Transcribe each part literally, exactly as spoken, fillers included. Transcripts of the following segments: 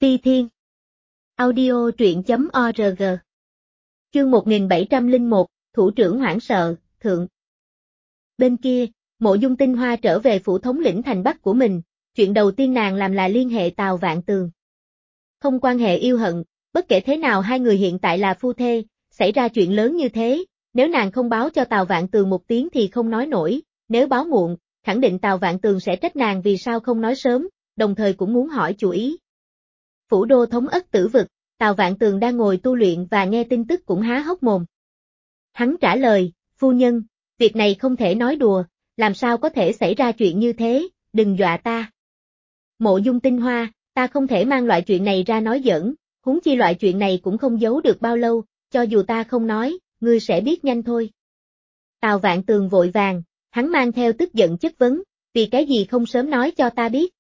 Ti Thiên. Audio truyện chấm org. Chương một nghìn bảy trăm lẻ một, Thủ trưởng hoảng sợ, thượng. Bên kia, Mộ Dung Tinh Hoa trở về phủ thống lĩnh thành Bắc của mình, chuyện đầu tiên nàng làm là liên hệ Tào Vạn Tường. Không quan hệ yêu hận, bất kể thế nào hai người hiện tại là phu thê, xảy ra chuyện lớn như thế, nếu nàng không báo cho Tào Vạn Tường một tiếng thì không nói nổi, nếu báo muộn, khẳng định Tào Vạn Tường sẽ trách nàng vì sao không nói sớm, đồng thời cũng muốn hỏi chủ ý. Phủ đô thống ất Tử Vực, Tào Vạn Tường đang ngồi tu luyện và nghe tin tức cũng há hốc mồm. Hắn trả lời, phu nhân, việc này không thể nói đùa, làm sao có thể xảy ra chuyện như thế, đừng dọa ta. Mộ Dung Tinh Hoa, ta không thể mang loại chuyện này ra nói giỡn, huống chi loại chuyện này cũng không giấu được bao lâu, cho dù ta không nói, ngươi sẽ biết nhanh thôi. Tào Vạn Tường vội vàng, hắn mang theo tức giận chất vấn, vì cái gì không sớm nói cho ta biết.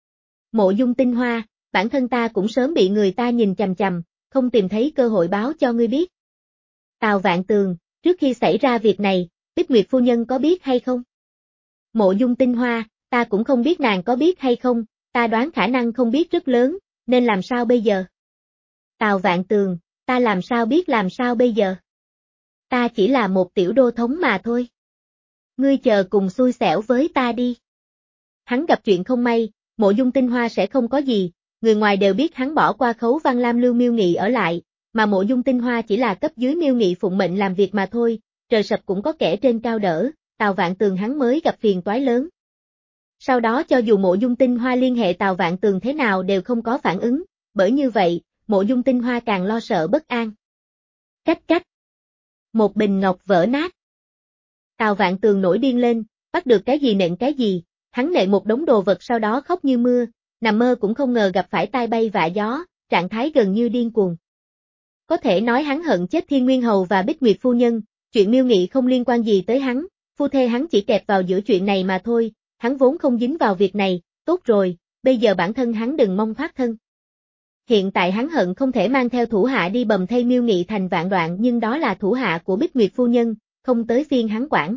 Mộ Dung Tinh Hoa, bản thân ta cũng sớm bị người ta nhìn chằm chằm, không tìm thấy cơ hội báo cho ngươi biết. Tào Vạn Tường, trước khi xảy ra việc này, Bích Nguyệt phu nhân có biết hay không? Mộ Dung Tinh Hoa, ta cũng không biết nàng có biết hay không, ta đoán khả năng không biết rất lớn, nên làm sao bây giờ? Tào Vạn Tường, ta làm sao biết làm sao bây giờ? Ta chỉ là một tiểu đô thống mà thôi. Ngươi chờ cùng xui xẻo với ta đi. Hắn gặp chuyện không may, Mộ Dung Tinh Hoa sẽ không có gì, người ngoài đều biết hắn bỏ qua Khấu Văn Lam Lưu Miêu Nghị ở lại, mà Mộ Dung Tinh Hoa chỉ là cấp dưới Miêu Nghị phụng mệnh làm việc mà thôi, trời sập cũng có kẻ trên cao đỡ, Tào Vạn Tường hắn mới gặp phiền toái lớn. Sau đó cho dù Mộ Dung Tinh Hoa liên hệ Tào Vạn Tường thế nào đều không có phản ứng, bởi như vậy, Mộ Dung Tinh Hoa càng lo sợ bất an. Cách cách. Một bình ngọc vỡ nát. Tào Vạn Tường nổi điên lên, bắt được cái gì nện cái gì, hắn nện một đống đồ vật sau đó khóc như mưa, nằm mơ cũng không ngờ gặp phải tai bay vạ gió, trạng thái gần như điên cuồng. Có thể nói hắn hận chết Thiên Nguyên Hầu và Bích Nguyệt phu nhân, chuyện Miêu Nghị không liên quan gì tới hắn, phu thê hắn chỉ kẹp vào giữa chuyện này mà thôi, hắn vốn không dính vào việc này, tốt rồi, bây giờ bản thân hắn đừng mong thoát thân. Hiện tại hắn hận không thể mang theo thủ hạ đi bầm thây Miêu Nghị thành vạn đoạn nhưng đó là thủ hạ của Bích Nguyệt phu nhân, không tới phiên hắn quản.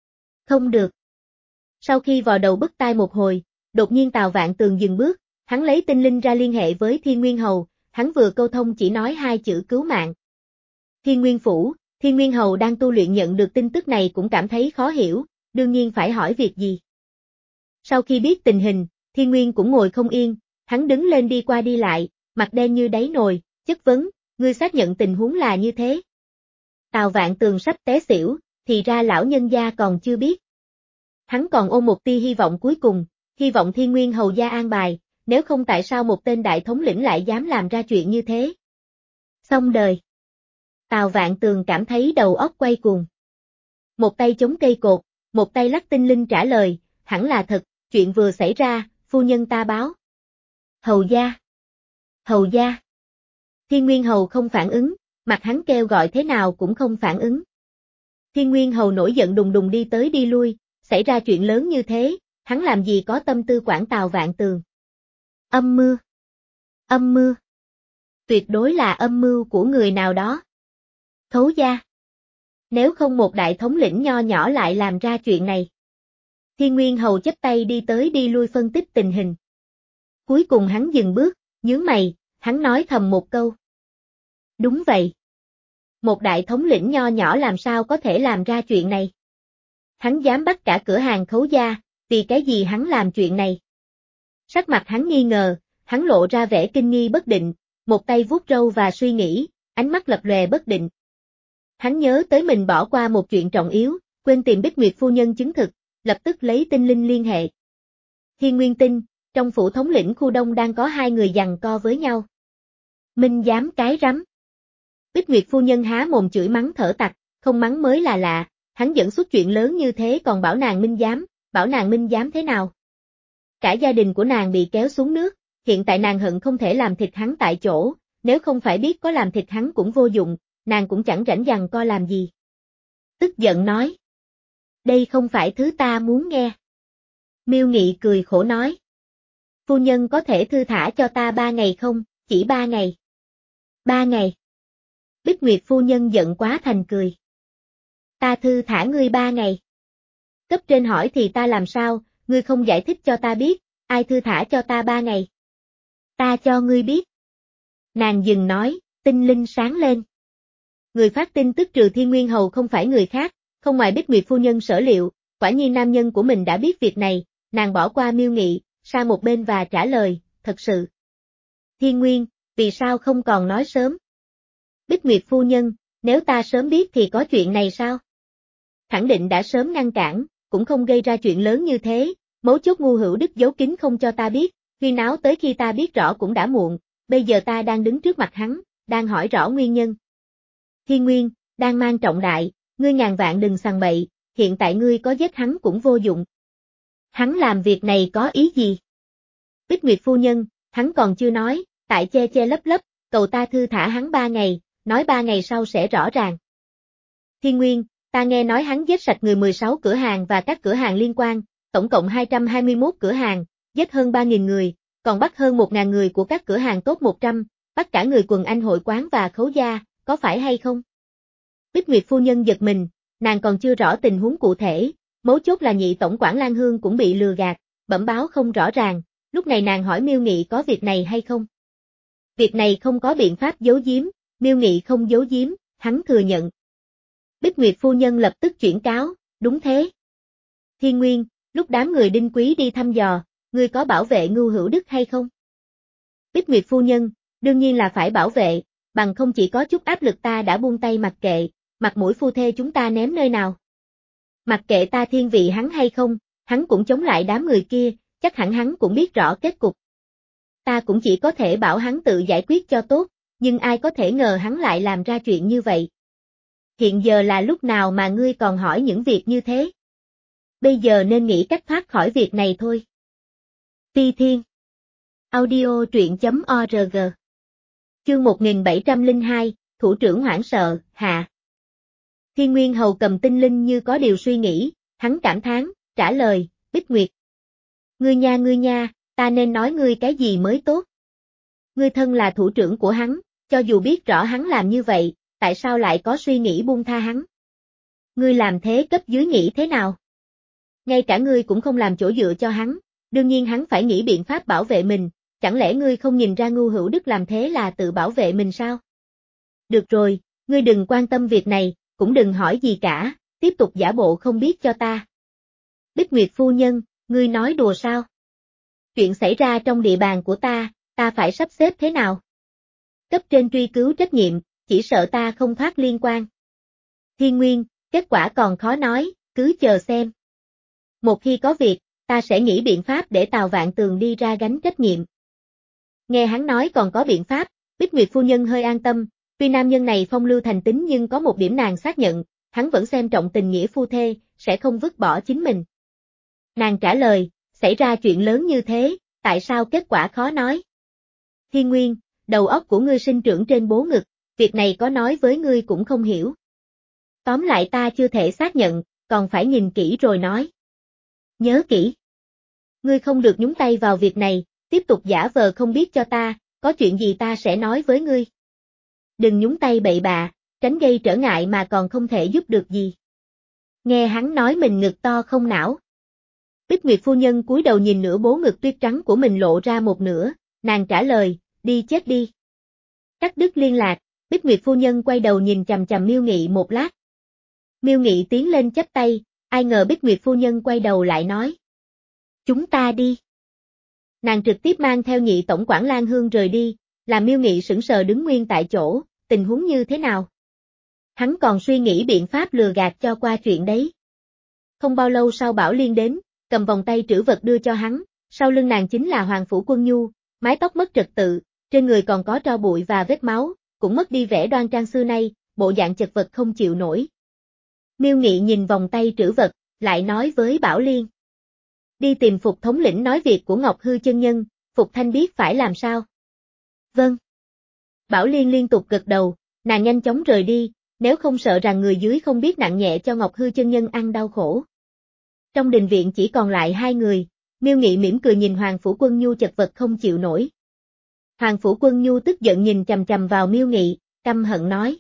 Không được. Sau khi vò đầu bứt tai một hồi, đột nhiên Tào Vạn Tường dừng bước, hắn lấy tinh linh ra liên hệ với Thiên Nguyên Hầu, hắn vừa câu thông chỉ nói hai chữ cứu mạng. Thiên Nguyên Phủ, Thiên Nguyên Hầu đang tu luyện nhận được tin tức này cũng cảm thấy khó hiểu, đương nhiên phải hỏi việc gì. Sau khi biết tình hình, Thiên Nguyên cũng ngồi không yên, hắn đứng lên đi qua đi lại, mặt đen như đáy nồi, chất vấn, ngươi xác nhận tình huống là như thế. Tào Vạn Tường sắp té xỉu, thì ra lão nhân gia còn chưa biết. Hắn còn ôm một tia hy vọng cuối cùng, hy vọng Thiên Nguyên Hầu gia an bài, nếu không tại sao một tên đại thống lĩnh lại dám làm ra chuyện như thế. Xong đời. Tào Vạn Tường cảm thấy đầu óc quay cuồng. Một tay chống cây cột, một tay lắc tinh linh trả lời, hẳn là thật, chuyện vừa xảy ra, phu nhân ta báo. Hầu gia. Hầu gia. Thiên Nguyên Hầu không phản ứng, mặt hắn kêu gọi thế nào cũng không phản ứng. Thiên Nguyên Hầu nổi giận đùng đùng đi tới đi lui, xảy ra chuyện lớn như thế, hắn làm gì có tâm tư quản Tào Vạn Tường. Âm mưu. Âm mưu. Tuyệt đối là âm mưu của người nào đó. Khấu gia. Nếu không một đại thống lĩnh nho nhỏ lại làm ra chuyện này. Thiên Nguyên Hầu chắp tay đi tới đi lui phân tích tình hình. Cuối cùng hắn dừng bước, nhướng mày, hắn nói thầm một câu. Đúng vậy. Một đại thống lĩnh nho nhỏ làm sao có thể làm ra chuyện này. Hắn dám bắt cả cửa hàng Khấu gia, vì cái gì hắn làm chuyện này. Sắc mặt hắn nghi ngờ, hắn lộ ra vẻ kinh nghi bất định, một tay vuốt râu và suy nghĩ, ánh mắt lập lòe bất định. Hắn nhớ tới mình bỏ qua một chuyện trọng yếu, quên tìm Bích Nguyệt phu nhân chứng thực, lập tức lấy tinh linh liên hệ. Thiên Nguyên Tinh, trong phủ thống lĩnh khu đông đang có hai người giằng co với nhau. Minh dám cái rắm. Bích Nguyệt phu nhân há mồm chửi mắng thở tặc, không mắng mới là lạ, hắn dẫn xuất chuyện lớn như thế còn bảo nàng minh dám, bảo nàng minh dám thế nào. Cả gia đình của nàng bị kéo xuống nước, hiện tại nàng hận không thể làm thịt hắn tại chỗ, nếu không phải biết có làm thịt hắn cũng vô dụng, nàng cũng chẳng rảnh giằng co làm gì. Tức giận nói. Đây không phải thứ ta muốn nghe. Miêu Nghị cười khổ nói. Phu nhân có thể thư thả cho ta ba ngày không, chỉ ba ngày. Ba ngày. Bích Nguyệt phu nhân giận quá thành cười. Ta thư thả ngươi ba ngày. Cấp trên hỏi thì ta làm sao, ngươi không giải thích cho ta biết, ai thư thả cho ta ba ngày. Ta cho ngươi biết. Nàng dừng nói, tinh linh sáng lên. Người phát tin tức trừ Thiên Nguyên Hầu không phải người khác, không ngoài Bích Nguyệt phu nhân Sở Liệu, quả nhiên nam nhân của mình đã biết việc này, nàng bỏ qua Miêu Nghị, sang một bên và trả lời, thật sự. Thiên Nguyên, vì sao không còn nói sớm? Bích Nguyệt phu nhân, nếu ta sớm biết thì có chuyện này sao? Khẳng định đã sớm ngăn cản, cũng không gây ra chuyện lớn như thế, mấu chốt Ngu Hữu Đức giấu kín không cho ta biết, huyên náo tới khi ta biết rõ cũng đã muộn, bây giờ ta đang đứng trước mặt hắn, đang hỏi rõ nguyên nhân. Thiên Nguyên, đang mang trọng đại, ngươi ngàn vạn đừng sằng bậy, hiện tại ngươi có giết hắn cũng vô dụng. Hắn làm việc này có ý gì? Bích Nguyệt phu nhân, hắn còn chưa nói, tại che che lấp lấp, cầu ta thư thả hắn ba ngày, nói ba ngày sau sẽ rõ ràng. Thiên Nguyên, ta nghe nói hắn giết sạch người mười sáu cửa hàng và các cửa hàng liên quan, tổng cộng hai trăm hai mươi mốt cửa hàng, giết hơn ba nghìn người, còn bắt hơn một nghìn người của các cửa hàng top một trăm, bắt cả người quần anh hội quán và khấu gia, có phải hay không? Bích Nguyệt phu nhân giật mình, nàng còn chưa rõ tình huống cụ thể, mấu chốt là nhị tổng quản Lan Hương cũng bị lừa gạt, bẩm báo không rõ ràng, lúc này nàng hỏi Miêu Nghị có việc này hay không? Việc này không có biện pháp giấu giếm, Miêu Nghị không giấu giếm, hắn thừa nhận. Bích Nguyệt phu nhân lập tức chuyển cáo, đúng thế. Thiên Nguyên, lúc đám người Đinh Quý đi thăm dò, ngươi có bảo vệ Ngưu Hữu Đức hay không? Bích Nguyệt phu nhân, đương nhiên là phải bảo vệ, bằng không chỉ có chút áp lực ta đã buông tay mặc kệ, mặt mũi phu thê chúng ta ném nơi nào. Mặc kệ ta thiên vị hắn hay không, hắn cũng chống lại đám người kia, chắc hẳn hắn cũng biết rõ kết cục. Ta cũng chỉ có thể bảo hắn tự giải quyết cho tốt, nhưng ai có thể ngờ hắn lại làm ra chuyện như vậy. Hiện giờ là lúc nào mà ngươi còn hỏi những việc như thế? Bây giờ nên nghĩ cách thoát khỏi việc này thôi. Phi Thiên Audio truyện.org Chương một nghìn bảy trăm lẻ hai, Thủ trưởng hoảng sợ, hạ. Thiên Nguyên Hầu cầm tinh linh như có điều suy nghĩ, hắn cảm thán, trả lời, Bích Nguyệt. Ngươi nha ngươi nha, ta nên nói ngươi cái gì mới tốt? Ngươi thân là thủ trưởng của hắn, cho dù biết rõ hắn làm như vậy, tại sao lại có suy nghĩ buông tha hắn? Ngươi làm thế cấp dưới nghĩ thế nào? Ngay cả ngươi cũng không làm chỗ dựa cho hắn, đương nhiên hắn phải nghĩ biện pháp bảo vệ mình, chẳng lẽ ngươi không nhìn ra Ngưu Hữu Đức làm thế là tự bảo vệ mình sao? Được rồi, ngươi đừng quan tâm việc này, cũng đừng hỏi gì cả, tiếp tục giả bộ không biết cho ta. Bích Nguyệt phu nhân, ngươi nói đùa sao? Chuyện xảy ra trong địa bàn của ta, ta phải sắp xếp thế nào? Cấp trên truy cứu trách nhiệm, chỉ sợ ta không thoát liên quan. Thiên Nguyên, kết quả còn khó nói, cứ chờ xem. Một khi có việc, ta sẽ nghĩ biện pháp để Tào Vạn Tường đi ra gánh trách nhiệm. Nghe hắn nói còn có biện pháp, Bích Nguyệt phu nhân hơi an tâm, tuy nam nhân này phong lưu thành tính nhưng có một điểm nàng xác nhận, hắn vẫn xem trọng tình nghĩa phu thê, sẽ không vứt bỏ chính mình. Nàng trả lời, xảy ra chuyện lớn như thế, tại sao kết quả khó nói? Thiên Nguyên, đầu óc của ngươi sinh trưởng trên bố ngực, việc này có nói với ngươi cũng không hiểu. Tóm lại ta chưa thể xác nhận, còn phải nhìn kỹ rồi nói. Nhớ kỹ. Ngươi không được nhúng tay vào việc này, tiếp tục giả vờ không biết cho ta, có chuyện gì ta sẽ nói với ngươi. Đừng nhúng tay bậy bạ, tránh gây trở ngại mà còn không thể giúp được gì. Nghe hắn nói mình ngực to không não. Bích Nguyệt phu nhân cúi đầu nhìn nửa bố ngực tuyết trắng của mình lộ ra một nửa, nàng trả lời, đi chết đi. Cắt đứt liên lạc, Bích Nguyệt phu nhân quay đầu nhìn chằm chằm Miêu Nghị một lát. Miêu Nghị tiến lên chắp tay, ai ngờ Bích Nguyệt phu nhân quay đầu lại nói. Chúng ta đi. Nàng trực tiếp mang theo nhị tổng quản Lan Hương rời đi, làm Miêu Nghị sững sờ đứng nguyên tại chỗ, tình huống như thế nào? Hắn còn suy nghĩ biện pháp lừa gạt cho qua chuyện đấy. Không bao lâu sau Bảo Liên đến, cầm vòng tay trữ vật đưa cho hắn, sau lưng nàng chính là Hoàng Phủ Quân Nhu, mái tóc mất trật tự, trên người còn có tro bụi và vết máu, cũng mất đi vẻ đoan trang xưa nay, bộ dạng chật vật không chịu nổi. Miêu Nghị nhìn vòng tay trữ vật, lại nói với Bảo Liên. Đi tìm Phục thống lĩnh nói việc của Ngọc Hư chân nhân, Phục Thanh biết phải làm sao. Vâng. Bảo Liên liên tục gật đầu, nàng nhanh chóng rời đi, nếu không sợ rằng người dưới không biết nặng nhẹ cho Ngọc Hư chân nhân ăn đau khổ. Trong đình viện chỉ còn lại hai người, Miêu Nghị mỉm cười nhìn Hoàng Phủ Quân Nhu chật vật không chịu nổi. Hoàng Phủ Quân Nhu tức giận nhìn chằm chằm vào Miêu Nghị, căm hận nói.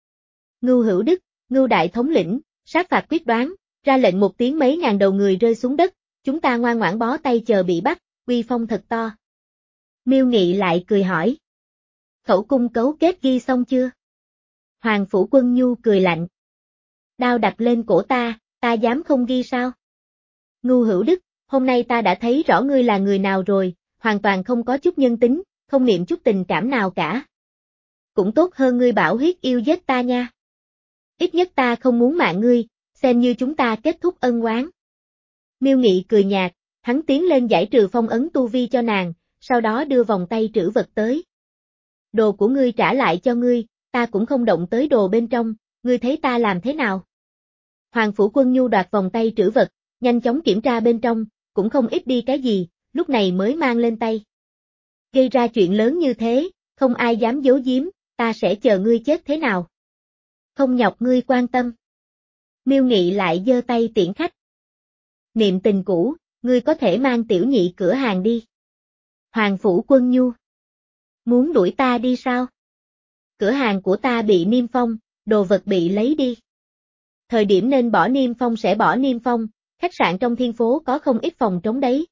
Ngưu Hữu Đức, Ngưu Đại thống lĩnh, sát phạt quyết đoán, ra lệnh một tiếng mấy ngàn đầu người rơi xuống đất, chúng ta ngoan ngoãn bó tay chờ bị bắt, uy phong thật to. Miêu Nghị lại cười hỏi. Khẩu cung cấu kết ghi xong chưa? Hoàng Phủ Quân Nhu cười lạnh. Đao đặt lên cổ ta, ta dám không ghi sao? Ngu Hữu Đức, hôm nay ta đã thấy rõ ngươi là người nào rồi, hoàn toàn không có chút nhân tính, không niệm chút tình cảm nào cả. Cũng tốt hơn ngươi bảo huyết yêu giết ta nha. Ít nhất ta không muốn mạng ngươi, xem như chúng ta kết thúc ân oán. Miêu Nghị cười nhạt, hắn tiến lên giải trừ phong ấn tu vi cho nàng, sau đó đưa vòng tay trữ vật tới. Đồ của ngươi trả lại cho ngươi, ta cũng không động tới đồ bên trong, ngươi thấy ta làm thế nào? Hoàng Phủ Quân Nhu đoạt vòng tay trữ vật, nhanh chóng kiểm tra bên trong, cũng không ít đi cái gì, lúc này mới mang lên tay. Gây ra chuyện lớn như thế, không ai dám giấu giếm, ta sẽ chờ ngươi chết thế nào. Không nhọc ngươi quan tâm. Miêu Nghị lại giơ tay tiễn khách. Niệm tình cũ, ngươi có thể mang tiểu nhị cửa hàng đi. Hoàng Phủ Quân Nhu. Muốn đuổi ta đi sao? Cửa hàng của ta bị niêm phong, đồ vật bị lấy đi. Thời điểm nên bỏ niêm phong sẽ bỏ niêm phong, khách sạn trong thiên phố có không ít phòng trống đấy.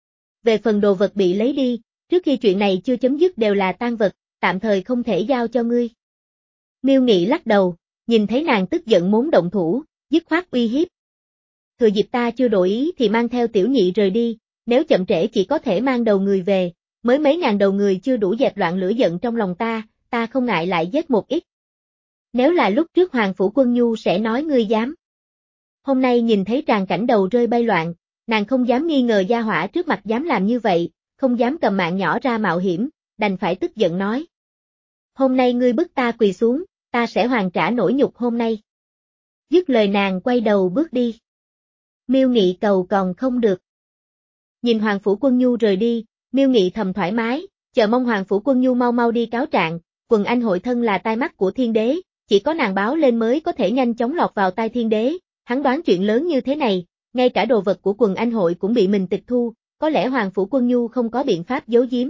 Về phần đồ vật bị lấy đi, trước khi chuyện này chưa chấm dứt đều là tang vật, tạm thời không thể giao cho ngươi. Miêu Nghị lắc đầu, nhìn thấy nàng tức giận muốn động thủ, dứt khoát uy hiếp. Thừa dịp ta chưa đổi ý thì mang theo tiểu nhị rời đi, nếu chậm trễ chỉ có thể mang đầu người về, mới mấy ngàn đầu người chưa đủ dẹp loạn lửa giận trong lòng ta, ta không ngại lại giết một ít. Nếu là lúc trước Hoàng Phủ Quân Nhu sẽ nói ngươi dám. Hôm nay nhìn thấy tràng cảnh đầu rơi bay loạn, nàng không dám nghi ngờ gia hỏa trước mặt dám làm như vậy, không dám cầm mạng nhỏ ra mạo hiểm, đành phải tức giận nói. Hôm nay ngươi bức ta quỳ xuống, ta sẽ hoàn trả nỗi nhục hôm nay. Dứt lời nàng quay đầu bước đi. Miêu Nghị cầu còn không được. Nhìn Hoàng Phủ Quân Nhu rời đi, Miêu Nghị thầm thoải mái, chờ mong Hoàng Phủ Quân Nhu mau mau đi cáo trạng, Quần Anh hội thân là tai mắt của thiên đế, chỉ có nàng báo lên mới có thể nhanh chóng lọt vào tai thiên đế, hắn đoán chuyện lớn như thế này, ngay cả đồ vật của Quần Anh hội cũng bị mình tịch thu, có lẽ Hoàng Phủ Quân Nhu không có biện pháp giấu giếm.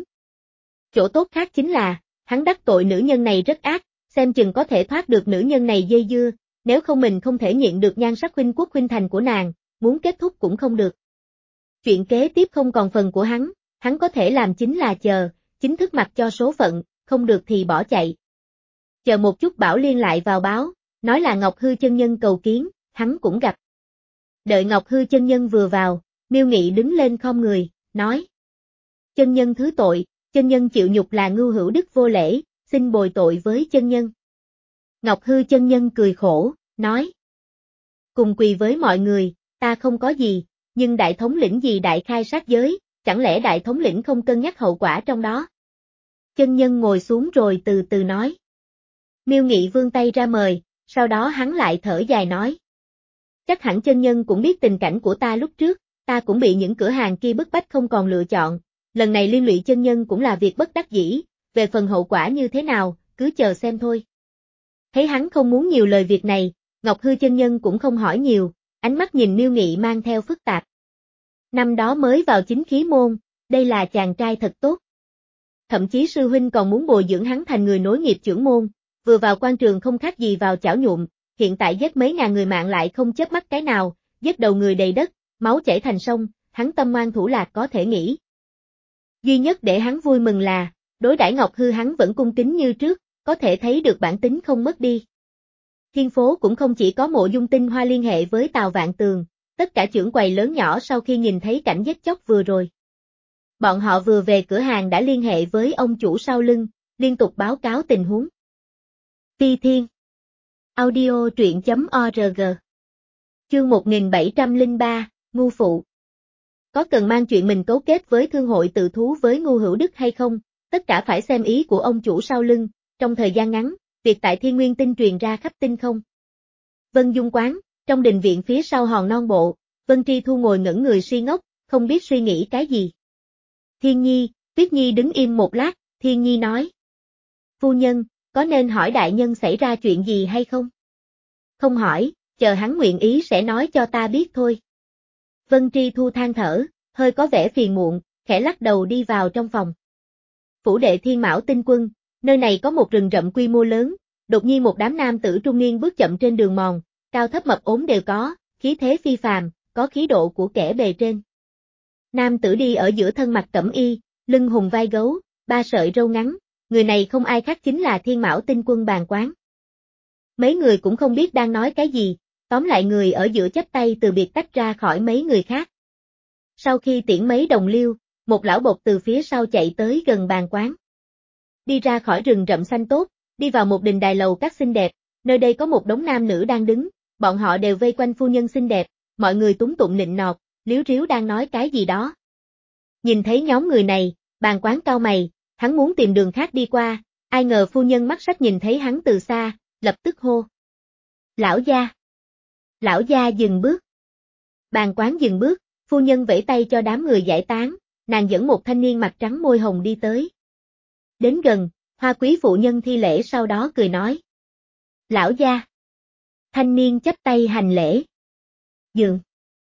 Chỗ tốt khác chính là, hắn đắc tội nữ nhân này rất ác, xem chừng có thể thoát được nữ nhân này dây dưa, nếu không mình không thể nhịn được nhan sắc huynh quốc huynh thành của nàng, muốn kết thúc cũng không được. Chuyện kế tiếp không còn phần của hắn, hắn có thể làm chính là chờ, chính thức mặc cho số phận, không được thì bỏ chạy. Chờ một chút Bảo Liên lại vào báo, nói là Ngọc Hư chân nhân cầu kiến, hắn cũng gặp. Đợi Ngọc Hư chân nhân vừa vào, Miêu Nghị đứng lên khom người, nói. Chân nhân thứ tội, chân nhân chịu nhục là Ngưu Hữu Đức vô lễ, xin bồi tội với chân nhân. Ngọc Hư chân nhân cười khổ, nói. Cùng quỳ với mọi người, ta không có gì, nhưng đại thống lĩnh gì đại khai sát giới, chẳng lẽ đại thống lĩnh không cân nhắc hậu quả trong đó? Chân nhân ngồi xuống rồi từ từ nói. Miêu Nghị vươn tay ra mời, sau đó hắn lại thở dài nói. Chắc hẳn chân nhân cũng biết tình cảnh của ta lúc trước, ta cũng bị những cửa hàng kia bức bách không còn lựa chọn, lần này liên lụy chân nhân cũng là việc bất đắc dĩ, về phần hậu quả như thế nào, cứ chờ xem thôi. Thấy hắn không muốn nhiều lời việc này, Ngọc Hư chân nhân cũng không hỏi nhiều, ánh mắt nhìn Miêu Nghị mang theo phức tạp. Năm đó mới vào chính khí môn, đây là chàng trai thật tốt. Thậm chí sư huynh còn muốn bồi dưỡng hắn thành người nối nghiệp trưởng môn, vừa vào quan trường không khác gì vào chảo nhuộm, hiện tại giết mấy ngàn người mạng lại không chớp mắt cái nào, giết đầu người đầy đất, máu chảy thành sông, hắn tâm ngoan thủ lạc có thể nghĩ. Duy nhất để hắn vui mừng là, đối đãi Ngọc Hư hắn vẫn cung kính như trước, có thể thấy được bản tính không mất đi. Thiên phố cũng không chỉ có Mộ Dung Tinh Hoa liên hệ với Tào Vạn Tường, tất cả trưởng quầy lớn nhỏ sau khi nhìn thấy cảnh giết chóc vừa rồi. Bọn họ vừa về cửa hàng đã liên hệ với ông chủ sau lưng, liên tục báo cáo tình huống. Phi Thiên Audio truyện chấm org Chương một nghìn bảy trăm lẻ ba, Ngu Phụ. Có cần mang chuyện mình cấu kết với thương hội tự thú với Ngu Hữu Đức hay không, tất cả phải xem ý của ông chủ sau lưng, trong thời gian ngắn, việc tại Thiên Nguyên Tinh truyền ra khắp tinh không. Vân Dung Quán, trong đình viện phía sau hòn non bộ, Vân Tri Thu ngồi ngẩn người suy ngốc, không biết suy nghĩ cái gì. Thiên Nhi, Tuyết Nhi đứng im một lát, Thiên Nhi nói. Phu nhân, có nên hỏi đại nhân xảy ra chuyện gì hay không? Không hỏi, chờ hắn nguyện ý sẽ nói cho ta biết thôi. Vân Tri Thu than thở, hơi có vẻ phiền muộn, khẽ lắc đầu đi vào trong phòng. Phủ đệ Thiên Mão Tinh Quân, nơi này có một rừng rậm quy mô lớn, đột nhiên một đám nam tử trung niên bước chậm trên đường mòn, cao thấp mập ốm đều có, khí thế phi phàm, có khí độ của kẻ bề trên. Nam tử đi ở giữa thân mặc cẩm y, lưng hùng vai gấu, ba sợi râu ngắn, người này không ai khác chính là Thiên Mão Tinh Quân Bàn Quán. Mấy người cũng không biết đang nói cái gì, tóm lại người ở giữa chắp tay từ biệt tách ra khỏi mấy người khác. Sau khi tiễn mấy đồng liêu, một lão bộc từ phía sau chạy tới gần Bàn Quán. Đi ra khỏi rừng rậm xanh tốt, đi vào một đình đài lầu các xinh đẹp, nơi đây có một đống nam nữ đang đứng, bọn họ đều vây quanh phu nhân xinh đẹp, mọi người túng tụng nịnh nọt, líu ríu đang nói cái gì đó. Nhìn thấy nhóm người này, Bàn Quán cau mày, hắn muốn tìm đường khác đi qua, ai ngờ phu nhân mắt sắc nhìn thấy hắn từ xa, lập tức hô. Lão gia! Lão gia dừng bước. Bàn Quán dừng bước, phu nhân vẫy tay cho đám người giải tán, nàng dẫn một thanh niên mặt trắng môi hồng đi tới. Đến gần, Hoa quý phụ nhân thi lễ sau đó cười nói. Lão gia! Thanh niên chắp tay hành lễ. Dừng!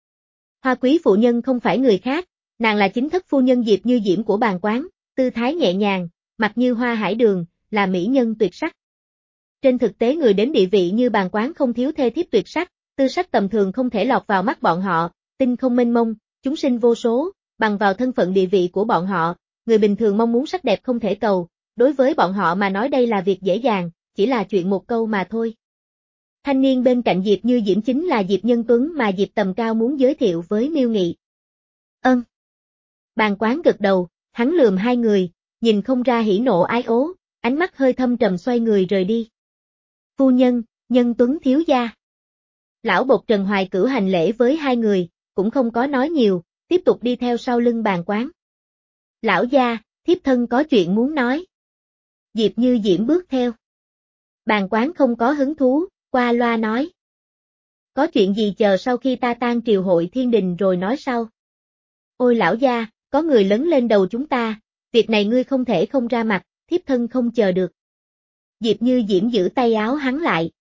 Hoa quý phụ nhân không phải người khác, nàng là chính thất phu nhân Diệp Như Diễm của Bàn Quán, tư thái nhẹ nhàng, mặt như hoa hải đường, là mỹ nhân tuyệt sắc. Trên thực tế người đến địa vị như Bàn Quán không thiếu thê thiếp tuyệt sắc, tư sắc tầm thường không thể lọt vào mắt bọn họ, tinh không mênh mông, chúng sinh vô số, bằng vào thân phận địa vị của bọn họ, người bình thường mong muốn sắc đẹp không thể cầu, đối với bọn họ mà nói đây là việc dễ dàng, chỉ là chuyện một câu mà thôi. Thanh niên bên cạnh Diệp Như Diễm chính là Diệp Nhân Tuấn mà Diệp Tầm Cao muốn giới thiệu với Miêu Nghị. Ân. Bàn Quán gật đầu, hắn lườm hai người, nhìn không ra hỉ nộ ái ố, ánh mắt hơi thâm trầm xoay người rời đi. Phu nhân, Nhân Tuấn thiếu gia. Lão bộc Trần Hoài Cửu hành lễ với hai người, cũng không có nói nhiều, tiếp tục đi theo sau lưng Bàn Quán. Lão gia, thiếp thân có chuyện muốn nói. Diệp Như Diễm bước theo. Bàn Quán không có hứng thú, qua loa nói. Có chuyện gì chờ sau khi ta tan triều hội thiên đình rồi nói sau. Ôi lão gia, có người lấn lên đầu chúng ta, việc này ngươi không thể không ra mặt, thiếp thân không chờ được. Diệp Như Diễm giữ tay áo hắn lại.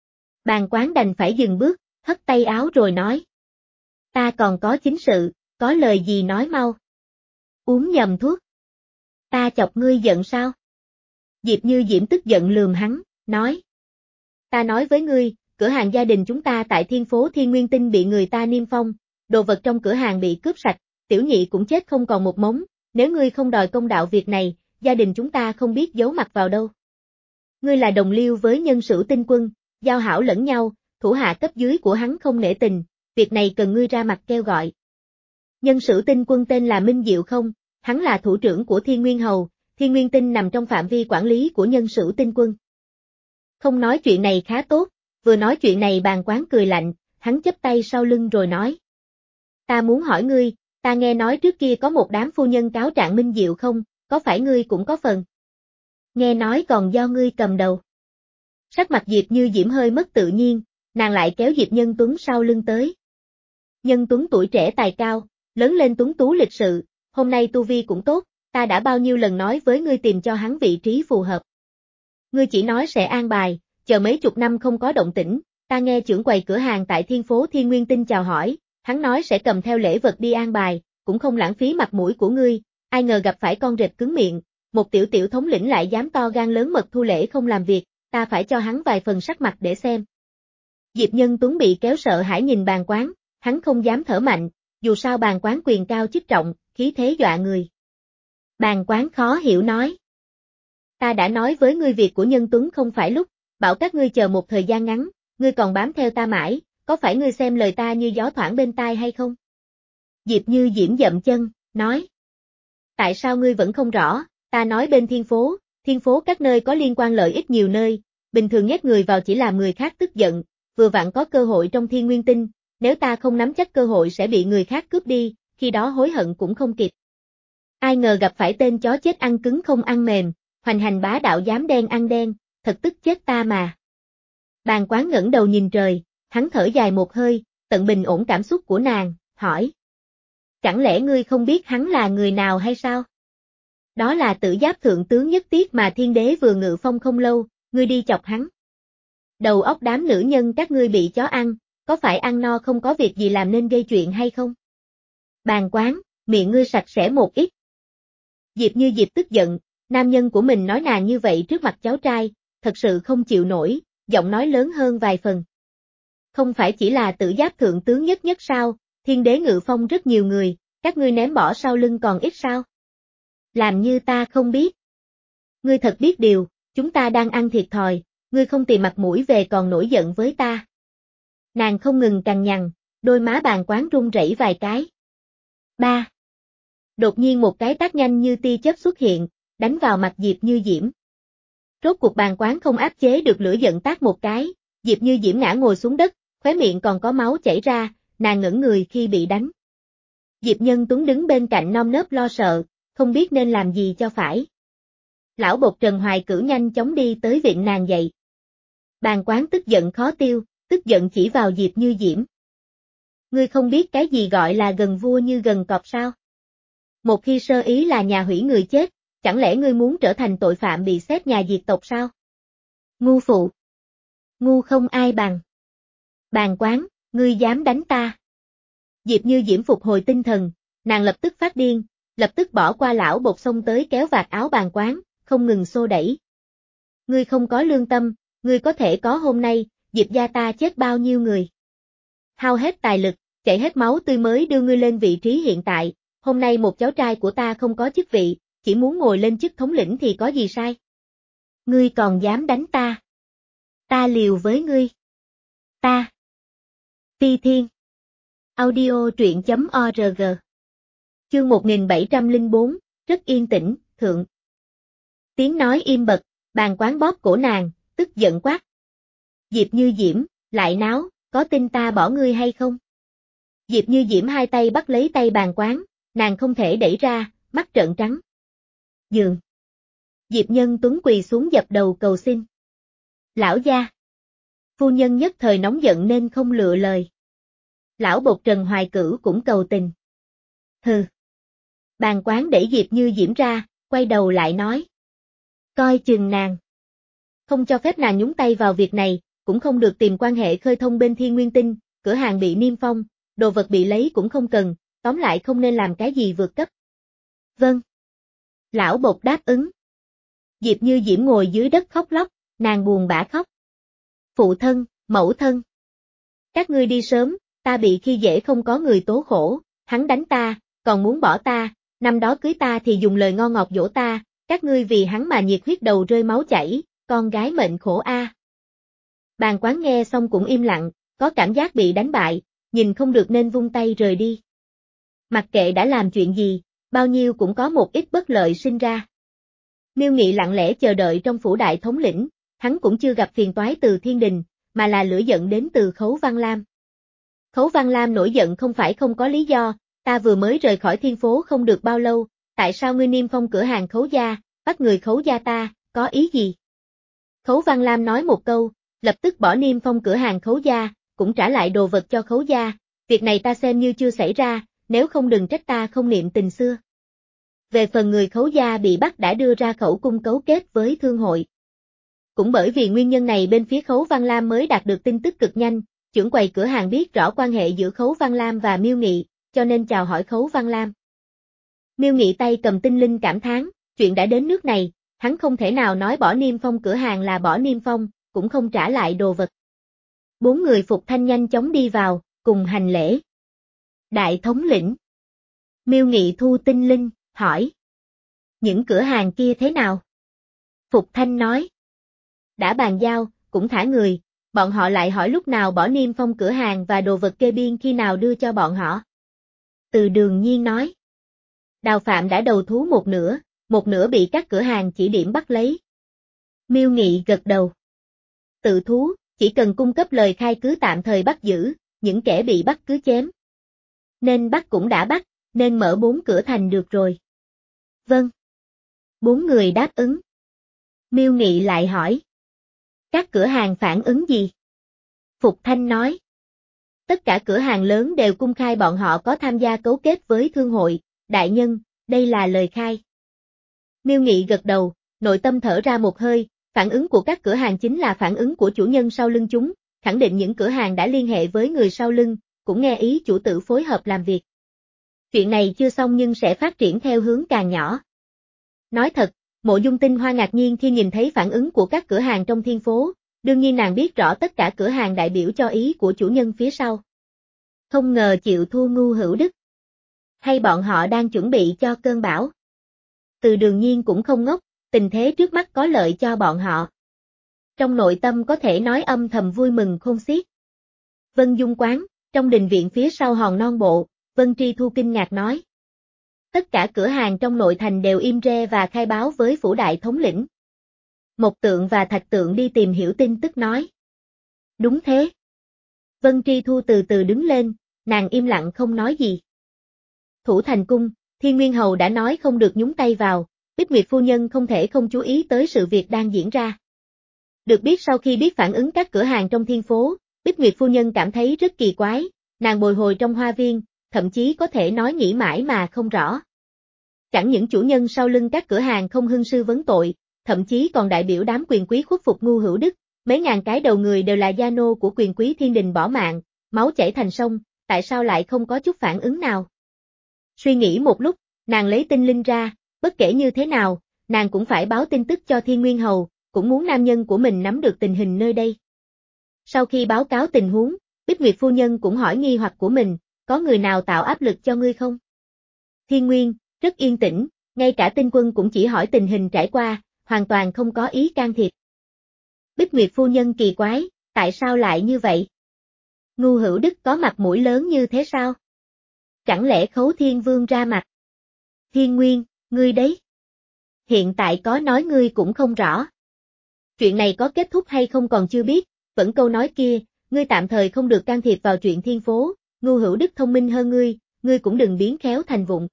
Bàn Quán đành phải dừng bước, hất tay áo rồi nói. Ta còn có chính sự, có lời gì nói mau. Uống nhầm thuốc. Ta chọc ngươi giận sao? Diệp Như Diễm tức giận lườm hắn, nói. Ta nói với ngươi, cửa hàng gia đình chúng ta tại thiên phố Thiên Nguyên Tinh bị người ta niêm phong, đồ vật trong cửa hàng bị cướp sạch, tiểu nhị cũng chết không còn một mống, nếu ngươi không đòi công đạo việc này, gia đình chúng ta không biết giấu mặt vào đâu. Ngươi là đồng liêu với Nhân Sửu Tinh Quân, giao hảo lẫn nhau, thủ hạ cấp dưới của hắn không nể tình, việc này cần ngươi ra mặt kêu gọi. Nhân Sửu Tinh Quân tên là Minh Diệu không, hắn là thủ trưởng của Thiên Nguyên Hầu, Thiên Nguyên Tinh nằm trong phạm vi quản lý của Nhân Sửu Tinh Quân. Không nói chuyện này khá tốt, vừa nói chuyện này Bàn Quán cười lạnh, hắn chắp tay sau lưng rồi nói. Ta muốn hỏi ngươi, ta nghe nói trước kia có một đám phu nhân cáo trạng Minh Diệu không, có phải ngươi cũng có phần? Nghe nói còn do ngươi cầm đầu. Sắc mặt Diệp Như Diễm hơi mất tự nhiên, nàng lại kéo Diệp Nhân Tuấn sau lưng tới. Nhân Tuấn tuổi trẻ tài cao, lớn lên tuấn tú lịch sự, hôm nay tu vi cũng tốt, ta đã bao nhiêu lần nói với ngươi tìm cho hắn vị trí phù hợp. Ngươi chỉ nói sẽ an bài, chờ mấy chục năm không có động tĩnh, ta nghe trưởng quầy cửa hàng tại thiên phố Thiên Nguyên Tinh chào hỏi, hắn nói sẽ cầm theo lễ vật đi an bài, cũng không lãng phí mặt mũi của ngươi, ai ngờ gặp phải con rệp cứng miệng, một tiểu tiểu thống lĩnh lại dám to gan lớn mật thu lễ không làm việc, ta phải cho hắn vài phần sắc mặt để xem. Diệp Nhân Tuấn bị kéo sợ hãi nhìn Bàn Quán, hắn không dám thở mạnh, dù sao Bàn Quán quyền cao chức trọng, khí thế dọa người. Bàn Quán khó hiểu nói. Ta đã nói với ngươi việc của Nhân Tuấn không phải lúc, bảo các ngươi chờ một thời gian ngắn, ngươi còn bám theo ta mãi, có phải ngươi xem lời ta như gió thoảng bên tai hay không? Diệp Như Diễm dậm chân, nói. Tại sao ngươi vẫn không rõ, ta nói bên thiên phố, thiên phố các nơi có liên quan lợi ích nhiều nơi, bình thường nhét người vào chỉ làm người khác tức giận, vừa vặn có cơ hội trong Thiên Nguyên Tinh, nếu ta không nắm chắc cơ hội sẽ bị người khác cướp đi, khi đó hối hận cũng không kịp. Ai ngờ gặp phải tên chó chết ăn cứng không ăn mềm, hoành hành bá đạo dám đen ăn đen, thật tức chết ta mà. Bàn Quán ngẩng đầu nhìn trời, hắn thở dài một hơi, tận bình ổn cảm xúc của nàng, hỏi. Chẳng lẽ ngươi không biết hắn là người nào hay sao? Đó là Tử Giáp thượng tướng Nhất Tiết mà thiên đế vừa ngự phong không lâu, ngươi đi chọc hắn. Đầu óc đám nữ nhân các ngươi bị chó ăn, có phải ăn no không có việc gì làm nên gây chuyện hay không? Bàn Quán, miệng ngươi sạch sẽ một ít. Diệp Như Diệp tức giận, nam nhân của mình nói nàng như vậy trước mặt cháu trai, thật sự không chịu nổi, giọng nói lớn hơn vài phần. Không phải chỉ là Tử Giáp thượng tướng Nhất Nhất sao, thiên đế ngự phong rất nhiều người, các ngươi ném bỏ sau lưng còn ít sao? Làm như ta không biết. Ngươi thật biết điều, chúng ta đang ăn thiệt thòi, ngươi không tìm mặt mũi về còn nổi giận với ta. Nàng không ngừng cằn nhằn, đôi má Bàn Quán run rẩy vài cái. Ba. Đột nhiên một cái tát nhanh như tia chớp xuất hiện, đánh vào mặt Diệp Như Diễm. Rốt cuộc Bàn Quán không áp chế được lửa giận tát một cái, Diệp Như Diễm ngã ngồi xuống đất, khóe miệng còn có máu chảy ra, nàng ngẩn người khi bị đánh. Diệp Nhân Tuấn đứng bên cạnh nơm nớp lo sợ, không biết nên làm gì cho phải. Lão bột Trần Hoài Cửu nhanh chóng đi tới viện nàng dậy. Bàn Quán tức giận khó tiêu, tức giận chỉ vào Diệp Như Diễm. Ngươi không biết cái gì gọi là gần vua như gần cọp sao? Một khi sơ ý là nhà hủy người chết, chẳng lẽ ngươi muốn trở thành tội phạm bị xét nhà diệt tộc sao? Ngu phụ. Ngu không ai bằng. Bàn Quán, ngươi dám đánh ta. Diệp Như Diễm phục hồi tinh thần, nàng lập tức phát điên, lập tức bỏ qua lão bột xông tới kéo vạt áo Bàn Quán, không ngừng xô đẩy. Ngươi không có lương tâm, ngươi có thể có hôm nay, Diệp gia ta chết bao nhiêu người. Hao hết tài lực, chảy hết máu tươi mới đưa ngươi lên vị trí hiện tại, hôm nay một cháu trai của ta không có chức vị, chỉ muốn ngồi lên chức thống lĩnh thì có gì sai. Ngươi còn dám đánh ta. Ta liều với ngươi. Ta. Phi Thiên. Audio truyện chấm org. Chương một nghìn bảy trăm lẻ bốn, rất yên tĩnh, thượng. Tiếng nói im bặt, Bàn Quán bóp cổ nàng, tức giận quát. Diệp Như Diễm, lại náo, có tin ta bỏ ngươi hay không? Diệp Như Diễm hai tay bắt lấy tay Bàn Quán, nàng không thể đẩy ra, mắt trợn trắng. Dường. Diệp Nhân Tuấn quỳ xuống dập đầu cầu xin. Lão gia. Phu nhân nhất thời nóng giận nên không lựa lời. Lão bột Trần Hoài Cửu cũng cầu tình. Hừ. Bàn Quán đẩy Diệp Như Diễm ra, quay đầu lại nói. Coi chừng nàng. Không cho phép nàng nhúng tay vào việc này, cũng không được tìm quan hệ khơi thông bên Thiên Nguyên Tinh, cửa hàng bị niêm phong, đồ vật bị lấy cũng không cần, tóm lại không nên làm cái gì vượt cấp. Vâng. Lão bột đáp ứng. Diệp Như Diễm ngồi dưới đất khóc lóc, nàng buồn bã khóc. Phụ thân, mẫu thân. Các ngươi đi sớm, ta bị khi dễ không có người tố khổ, hắn đánh ta, còn muốn bỏ ta, năm đó cưới ta thì dùng lời ngon ngọt dỗ ta, các ngươi vì hắn mà nhiệt huyết đầu rơi máu chảy, con gái mệnh khổ a. Bàn Quán nghe xong cũng im lặng, có cảm giác bị đánh bại, nhìn không được nên vung tay rời đi. Mặc kệ đã làm chuyện gì, bao nhiêu cũng có một ít bất lợi sinh ra. Miêu Nghị lặng lẽ chờ đợi trong phủ đại thống lĩnh, hắn cũng chưa gặp phiền toái từ thiên đình, mà là lửa giận đến từ Khấu Văn Lam. Khấu Văn Lam nổi giận không phải không có lý do, ta vừa mới rời khỏi thiên phố không được bao lâu, tại sao ngươi niêm phong cửa hàng Khấu gia, bắt người Khấu gia ta, có ý gì? Khấu Văn Lam nói một câu, lập tức bỏ niêm phong cửa hàng Khấu gia, cũng trả lại đồ vật cho Khấu gia, việc này ta xem như chưa xảy ra, nếu không đừng trách ta không niệm tình xưa. Về phần người Khấu gia bị bắt đã đưa ra khẩu cung cấu kết với thương hội. Cũng bởi vì nguyên nhân này bên phía Khấu Văn Lam mới đạt được tin tức cực nhanh, trưởng quầy cửa hàng biết rõ quan hệ giữa Khấu Văn Lam và Miêu Nghị, cho nên chào hỏi Khấu Văn Lam. Miêu Nghị tay cầm tinh linh cảm thán, chuyện đã đến nước này, hắn không thể nào nói bỏ niêm phong cửa hàng là bỏ niêm phong, cũng không trả lại đồ vật. Bốn người phục thanh nhanh chóng đi vào, cùng hành lễ. Đại thống lĩnh. Miêu Nghị thu tinh linh, hỏi. Những cửa hàng kia thế nào? Phục thanh nói. Đã bàn giao, cũng thả người, bọn họ lại hỏi lúc nào bỏ niêm phong cửa hàng và đồ vật kê biên khi nào đưa cho bọn họ. Từ Đường Nhiên nói. Đào Phạm đã đầu thú một nửa, một nửa bị các cửa hàng chỉ điểm bắt lấy. Miêu Nghị gật đầu. Tự thú, chỉ cần cung cấp lời khai cứ tạm thời bắt giữ, những kẻ bị bắt cứ chém. Nên bắt cũng đã bắt, nên mở bốn cửa thành được rồi. Vâng. Bốn người đáp ứng. Miêu Nghị lại hỏi. Các cửa hàng phản ứng gì? Phục Thanh nói. Tất cả cửa hàng lớn đều cung khai bọn họ có tham gia cấu kết với thương hội, đại nhân, đây là lời khai. Miêu Nghị gật đầu, nội tâm thở ra một hơi, phản ứng của các cửa hàng chính là phản ứng của chủ nhân sau lưng chúng, khẳng định những cửa hàng đã liên hệ với người sau lưng, cũng nghe ý chủ tử phối hợp làm việc. Chuyện này chưa xong nhưng sẽ phát triển theo hướng càng nhỏ. Nói thật, Mộ Dung Tinh Hoa ngạc nhiên khi nhìn thấy phản ứng của các cửa hàng trong thiên phố, đương nhiên nàng biết rõ tất cả cửa hàng đại biểu cho ý của chủ nhân phía sau. Không ngờ chịu thua ngu hữu đức. Hay bọn họ đang chuẩn bị cho cơn bão? Từ đương nhiên cũng không ngốc, tình thế trước mắt có lợi cho bọn họ. Trong nội tâm có thể nói âm thầm vui mừng khôn xiết. Vân Dung quán, trong đình viện phía sau hòn non bộ, Vân Tri Thu kinh ngạc nói. Tất cả cửa hàng trong nội thành đều im re và khai báo với phủ đại thống lĩnh. Mộc Tượng và Thạch Tượng đi tìm hiểu tin tức nói. Đúng thế. Vân Tri Thu từ từ đứng lên, nàng im lặng không nói gì. Thủ thành cung, Thiên Nguyên Hầu đã nói không được nhúng tay vào, Bích Nguyệt phu nhân không thể không chú ý tới sự việc đang diễn ra. Được biết sau khi biết phản ứng các cửa hàng trong thiên phố, Bích Nguyệt phu nhân cảm thấy rất kỳ quái, nàng bồi hồi trong hoa viên, thậm chí có thể nói nghĩ mãi mà không rõ. Chẳng những chủ nhân sau lưng các cửa hàng không hưng sư vấn tội, thậm chí còn đại biểu đám quyền quý khuất phục Ngu Hữu Đức, mấy ngàn cái đầu người đều là gia nô của quyền quý thiên đình bỏ mạng, máu chảy thành sông, tại sao lại không có chút phản ứng nào? Suy nghĩ một lúc, nàng lấy tinh linh ra, bất kể như thế nào, nàng cũng phải báo tin tức cho Thiên Nguyên Hầu, cũng muốn nam nhân của mình nắm được tình hình nơi đây. Sau khi báo cáo tình huống, Bích Nguyệt phu nhân cũng hỏi nghi hoặc của mình, có người nào tạo áp lực cho ngươi không? Thiên Nguyên, rất yên tĩnh, ngay cả tinh quân cũng chỉ hỏi tình hình trải qua, hoàn toàn không có ý can thiệp. Bích Nguyệt phu nhân kỳ quái, tại sao lại như vậy? Ngu Hữu Đức có mặt mũi lớn như thế sao? Chẳng lẽ Khấu Thiên Vương ra mặt? Thiên Nguyên, ngươi đấy. Hiện tại có nói ngươi cũng không rõ. Chuyện này có kết thúc hay không còn chưa biết, vẫn câu nói kia, ngươi tạm thời không được can thiệp vào chuyện thiên phố, Ngu Hữu Đức thông minh hơn ngươi, ngươi cũng đừng biến khéo thành vụng.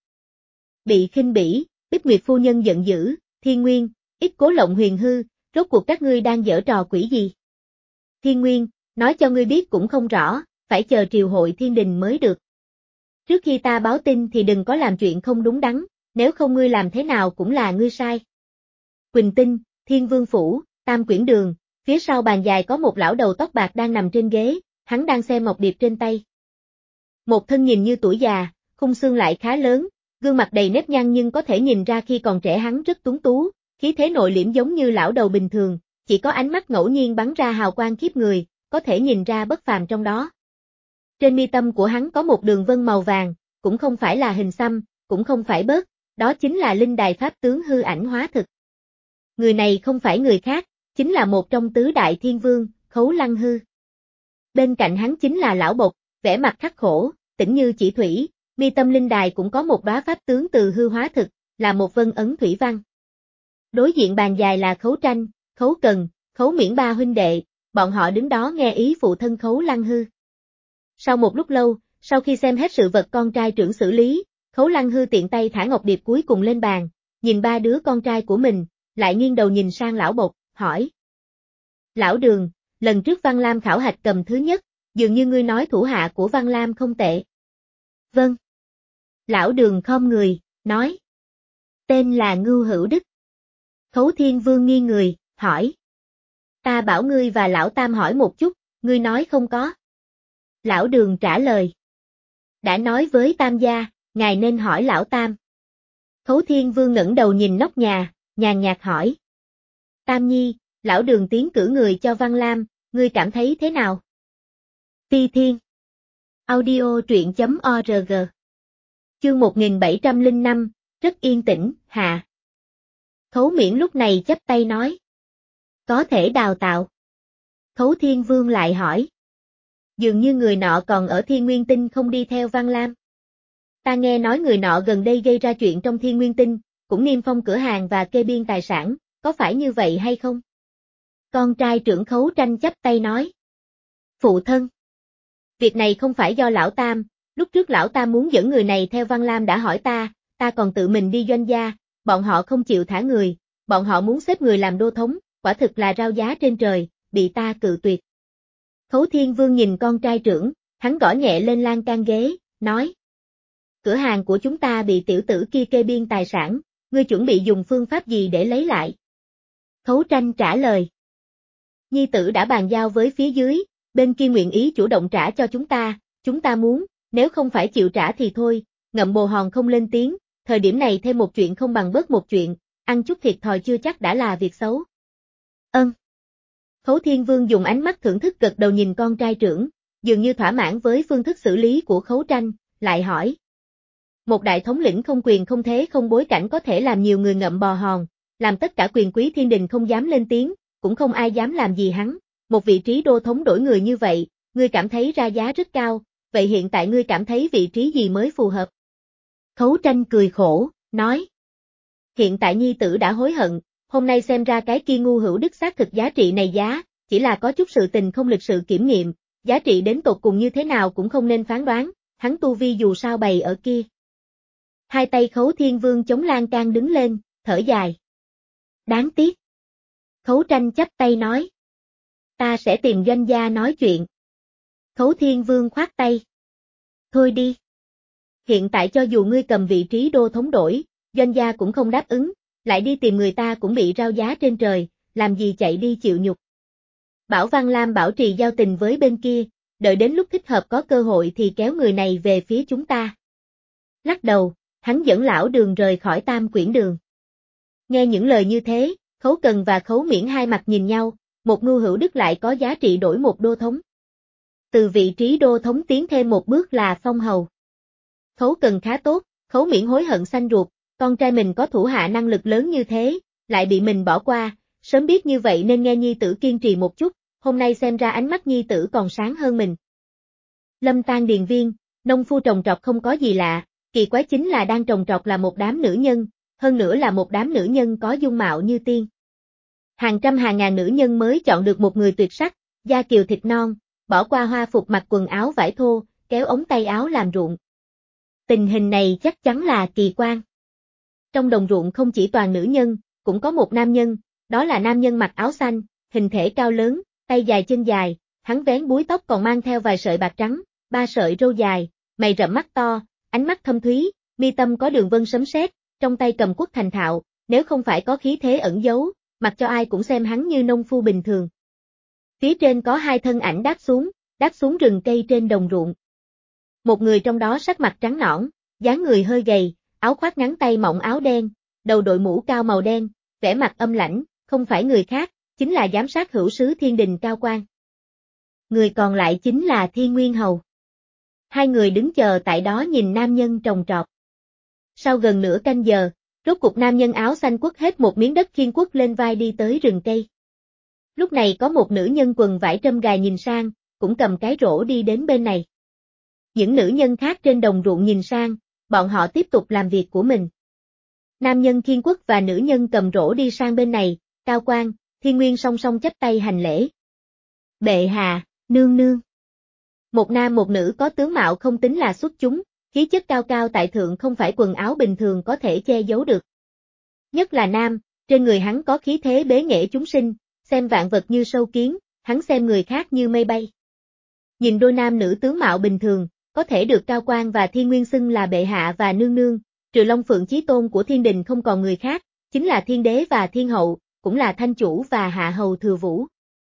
Bị khinh bỉ, Bích Nguyệt phu nhân giận dữ, Thiên Nguyên, ít cố lộng huyền hư, rốt cuộc các ngươi đang giở trò quỷ gì? Thiên Nguyên, nói cho ngươi biết cũng không rõ, phải chờ triều hội thiên đình mới được. Trước khi ta báo tin thì đừng có làm chuyện không đúng đắn, nếu không ngươi làm thế nào cũng là ngươi sai. Quỳnh Tinh, Thiên Vương Phủ, Tam Quyển Đường, phía sau bàn dài có một lão đầu tóc bạc đang nằm trên ghế, hắn đang xem ngọc điệp trên tay. Một thân nhìn như tuổi già, khung xương lại khá lớn, gương mặt đầy nếp nhăn nhưng có thể nhìn ra khi còn trẻ hắn rất tuấn tú, khí thế nội liễm giống như lão đầu bình thường, chỉ có ánh mắt ngẫu nhiên bắn ra hào quang khiếp người, có thể nhìn ra bất phàm trong đó. Trên mi tâm của hắn có một đường vân màu vàng, cũng không phải là hình xăm, cũng không phải bớt, đó chính là linh đài pháp tướng hư ảnh hóa thực. Người này không phải người khác, chính là một trong tứ đại thiên vương, Khấu Lăng Hư. Bên cạnh hắn chính là lão bộc, vẻ mặt khắc khổ, tĩnh như chỉ thủy, mi tâm linh đài cũng có một đóa pháp tướng từ hư hóa thực, là một vân ấn thủy văn. Đối diện bàn dài là Khấu Tranh, Khấu Cần, Khấu Miễn ba huynh đệ, bọn họ đứng đó nghe ý phụ thân Khấu Lăng Hư. Sau một lúc lâu, sau khi xem hết sự vật con trai trưởng xử lý, Khấu Lăng Hư tiện tay thả ngọc điệp cuối cùng lên bàn, nhìn ba đứa con trai của mình, lại nghiêng đầu nhìn sang lão bộc, hỏi. Lão Đường, lần trước Văn Lam khảo hạch cầm thứ nhất, dường như ngươi nói thủ hạ của Văn Lam không tệ. Vâng. Lão Đường khom người, nói. Tên là Ngưu Hữu Đức. Khấu Thiên Vương nghiêng người, hỏi. Ta bảo ngươi và lão Tam hỏi một chút, ngươi nói không có. Lão Đường trả lời. Đã nói với Tam gia, ngài nên hỏi lão Tam. Khấu Thiên Vương ngẩng đầu nhìn nóc nhà, nhàn nhạt hỏi. Tam Nhi, lão Đường tiến cử người cho Văn Lam, ngươi cảm thấy thế nào? Ti Thiên. Audio truyện chấm org. Chương một nghìn bảy trăm lẻ năm, rất yên tĩnh, hạ. Khấu Miễn lúc này chắp tay nói. Có thể đào tạo. Khấu Thiên Vương lại hỏi. Dường như người nọ còn ở Thiên Nguyên Tinh không đi theo Văn Lam. Ta nghe nói người nọ gần đây gây ra chuyện trong Thiên Nguyên Tinh, cũng niêm phong cửa hàng và kê biên tài sản, có phải như vậy hay không? Con trai trưởng Khấu Tranh chắp tay nói. Phụ thân. Việc này không phải do lão Tam, lúc trước lão Tam muốn dẫn người này theo Văn Lam đã hỏi ta, ta còn tự mình đi doanh gia, bọn họ không chịu thả người, bọn họ muốn xếp người làm đô thống, quả thực là rao giá trên trời, bị ta cự tuyệt. Khấu Thiên Vương nhìn con trai trưởng, hắn gõ nhẹ lên lan can ghế, nói. Cửa hàng của chúng ta bị tiểu tử kia kê biên tài sản, ngươi chuẩn bị dùng phương pháp gì để lấy lại? Khấu Tranh trả lời. Nhi tử đã bàn giao với phía dưới, bên kia nguyện ý chủ động trả cho chúng ta, chúng ta muốn, nếu không phải chịu trả thì thôi, Ngậm Bồ Hòn không lên tiếng, thời điểm này thêm một chuyện không bằng bớt một chuyện, ăn chút thiệt thòi chưa chắc đã là việc xấu. Ân. Khấu Thiên Vương dùng ánh mắt thưởng thức gật đầu nhìn con trai trưởng, dường như thỏa mãn với phương thức xử lý của Khấu Tranh, lại hỏi. Một đại thống lĩnh không quyền không thế không bối cảnh có thể làm nhiều người ngậm bò hòn, làm tất cả quyền quý thiên đình không dám lên tiếng, cũng không ai dám làm gì hắn. Một vị trí đô thống đổi người như vậy, ngươi cảm thấy ra giá rất cao, vậy hiện tại ngươi cảm thấy vị trí gì mới phù hợp? Khấu Tranh cười khổ, nói. Hiện tại nhi tử đã hối hận, hôm nay xem ra cái kia ngu hữu đức xác thực giá trị này giá, chỉ là có chút sự tình không lịch sự kiểm nghiệm, giá trị đến tột cùng như thế nào cũng không nên phán đoán, hắn tu vi dù sao bày ở kia. Hai tay Khấu Thiên Vương chống lan can đứng lên, thở dài. Đáng tiếc. Khấu Tranh chắp tay nói. Ta sẽ tìm doanh gia nói chuyện. Khấu Thiên Vương khoát tay. Thôi đi. Hiện tại cho dù ngươi cầm vị trí đô thống đổi, doanh gia cũng không đáp ứng, lại đi tìm người ta cũng bị rao giá trên trời, làm gì chạy đi chịu nhục. Bảo Văn Lam bảo trì giao tình với bên kia, đợi đến lúc thích hợp có cơ hội thì kéo người này về phía chúng ta. Lắc đầu, hắn dẫn lão Đường rời khỏi Tam Quyển Đường. Nghe những lời như thế, Khấu Cần và Khấu Miễn hai mặt nhìn nhau, một ngu hữu đức lại có giá trị đổi một đô thống. Từ vị trí đô thống tiến thêm một bước là phong hầu. Khấu Cần khá tốt, Khấu Miễn hối hận xanh ruột, con trai mình có thủ hạ năng lực lớn như thế, lại bị mình bỏ qua, sớm biết như vậy nên nghe nhi tử kiên trì một chút, hôm nay xem ra ánh mắt nhi tử còn sáng hơn mình. Lâm Tang điền viên, nông phu trồng trọt không có gì lạ, kỳ quái chính là đang trồng trọt là một đám nữ nhân, hơn nữa là một đám nữ nhân có dung mạo như tiên. Hàng trăm hàng ngàn nữ nhân mới chọn được một người tuyệt sắc, da kiều thịt non, bỏ qua hoa phục mặc quần áo vải thô, kéo ống tay áo làm ruộng. Tình hình này chắc chắn là kỳ quan. Trong đồng ruộng không chỉ toàn nữ nhân, cũng có một nam nhân, đó là nam nhân mặc áo xanh, hình thể cao lớn, tay dài chân dài, hắn vén búi tóc còn mang theo vài sợi bạc trắng, ba sợi râu dài, mày rậm mắt to, ánh mắt thâm thúy, mi tâm có đường vân sấm sét, trong tay cầm quất thành thạo, nếu không phải có khí thế ẩn giấu, mặc cho ai cũng xem hắn như nông phu bình thường. Phía trên có hai thân ảnh đáp xuống, đáp xuống rừng cây trên đồng ruộng. Một người trong đó sắc mặt trắng nõn, dáng người hơi gầy, áo khoác ngắn tay mỏng áo đen, đầu đội mũ cao màu đen, vẻ mặt âm lãnh, không phải người khác, chính là giám sát hữu sứ Thiên Đình Cao Quang. Người còn lại chính là Thiên Nguyên Hầu. Hai người đứng chờ tại đó nhìn nam nhân trồng trọt. Sau gần nửa canh giờ, rốt cục nam nhân áo xanh quất hết một miếng đất khiên quất lên vai đi tới rừng cây. Lúc này có một nữ nhân quần vải trâm gà nhìn sang, cũng cầm cái rổ đi đến bên này. Những nữ nhân khác trên đồng ruộng nhìn sang, bọn họ tiếp tục làm việc của mình. Nam nhân khiên quất và nữ nhân cầm rổ đi sang bên này, Cao Quang, Thiên Nguyên song song chắp tay hành lễ. Bệ hạ, nương nương. Một nam một nữ có tướng mạo không tính là xuất chúng, khí chất cao cao tại thượng không phải quần áo bình thường có thể che giấu được. Nhất là nam, trên người hắn có khí thế bế nghệ chúng sinh, xem vạn vật như sâu kiến, hắn xem người khác như mây bay. Nhìn đôi nam nữ tướng mạo bình thường, có thể được Cao Quang và Thiên Nguyên xưng là bệ hạ và nương nương, trừ Long Phượng Chí Tôn của thiên đình không còn người khác, chính là thiên đế và thiên hậu, cũng là thanh chủ và hạ hầu Thừa Vũ.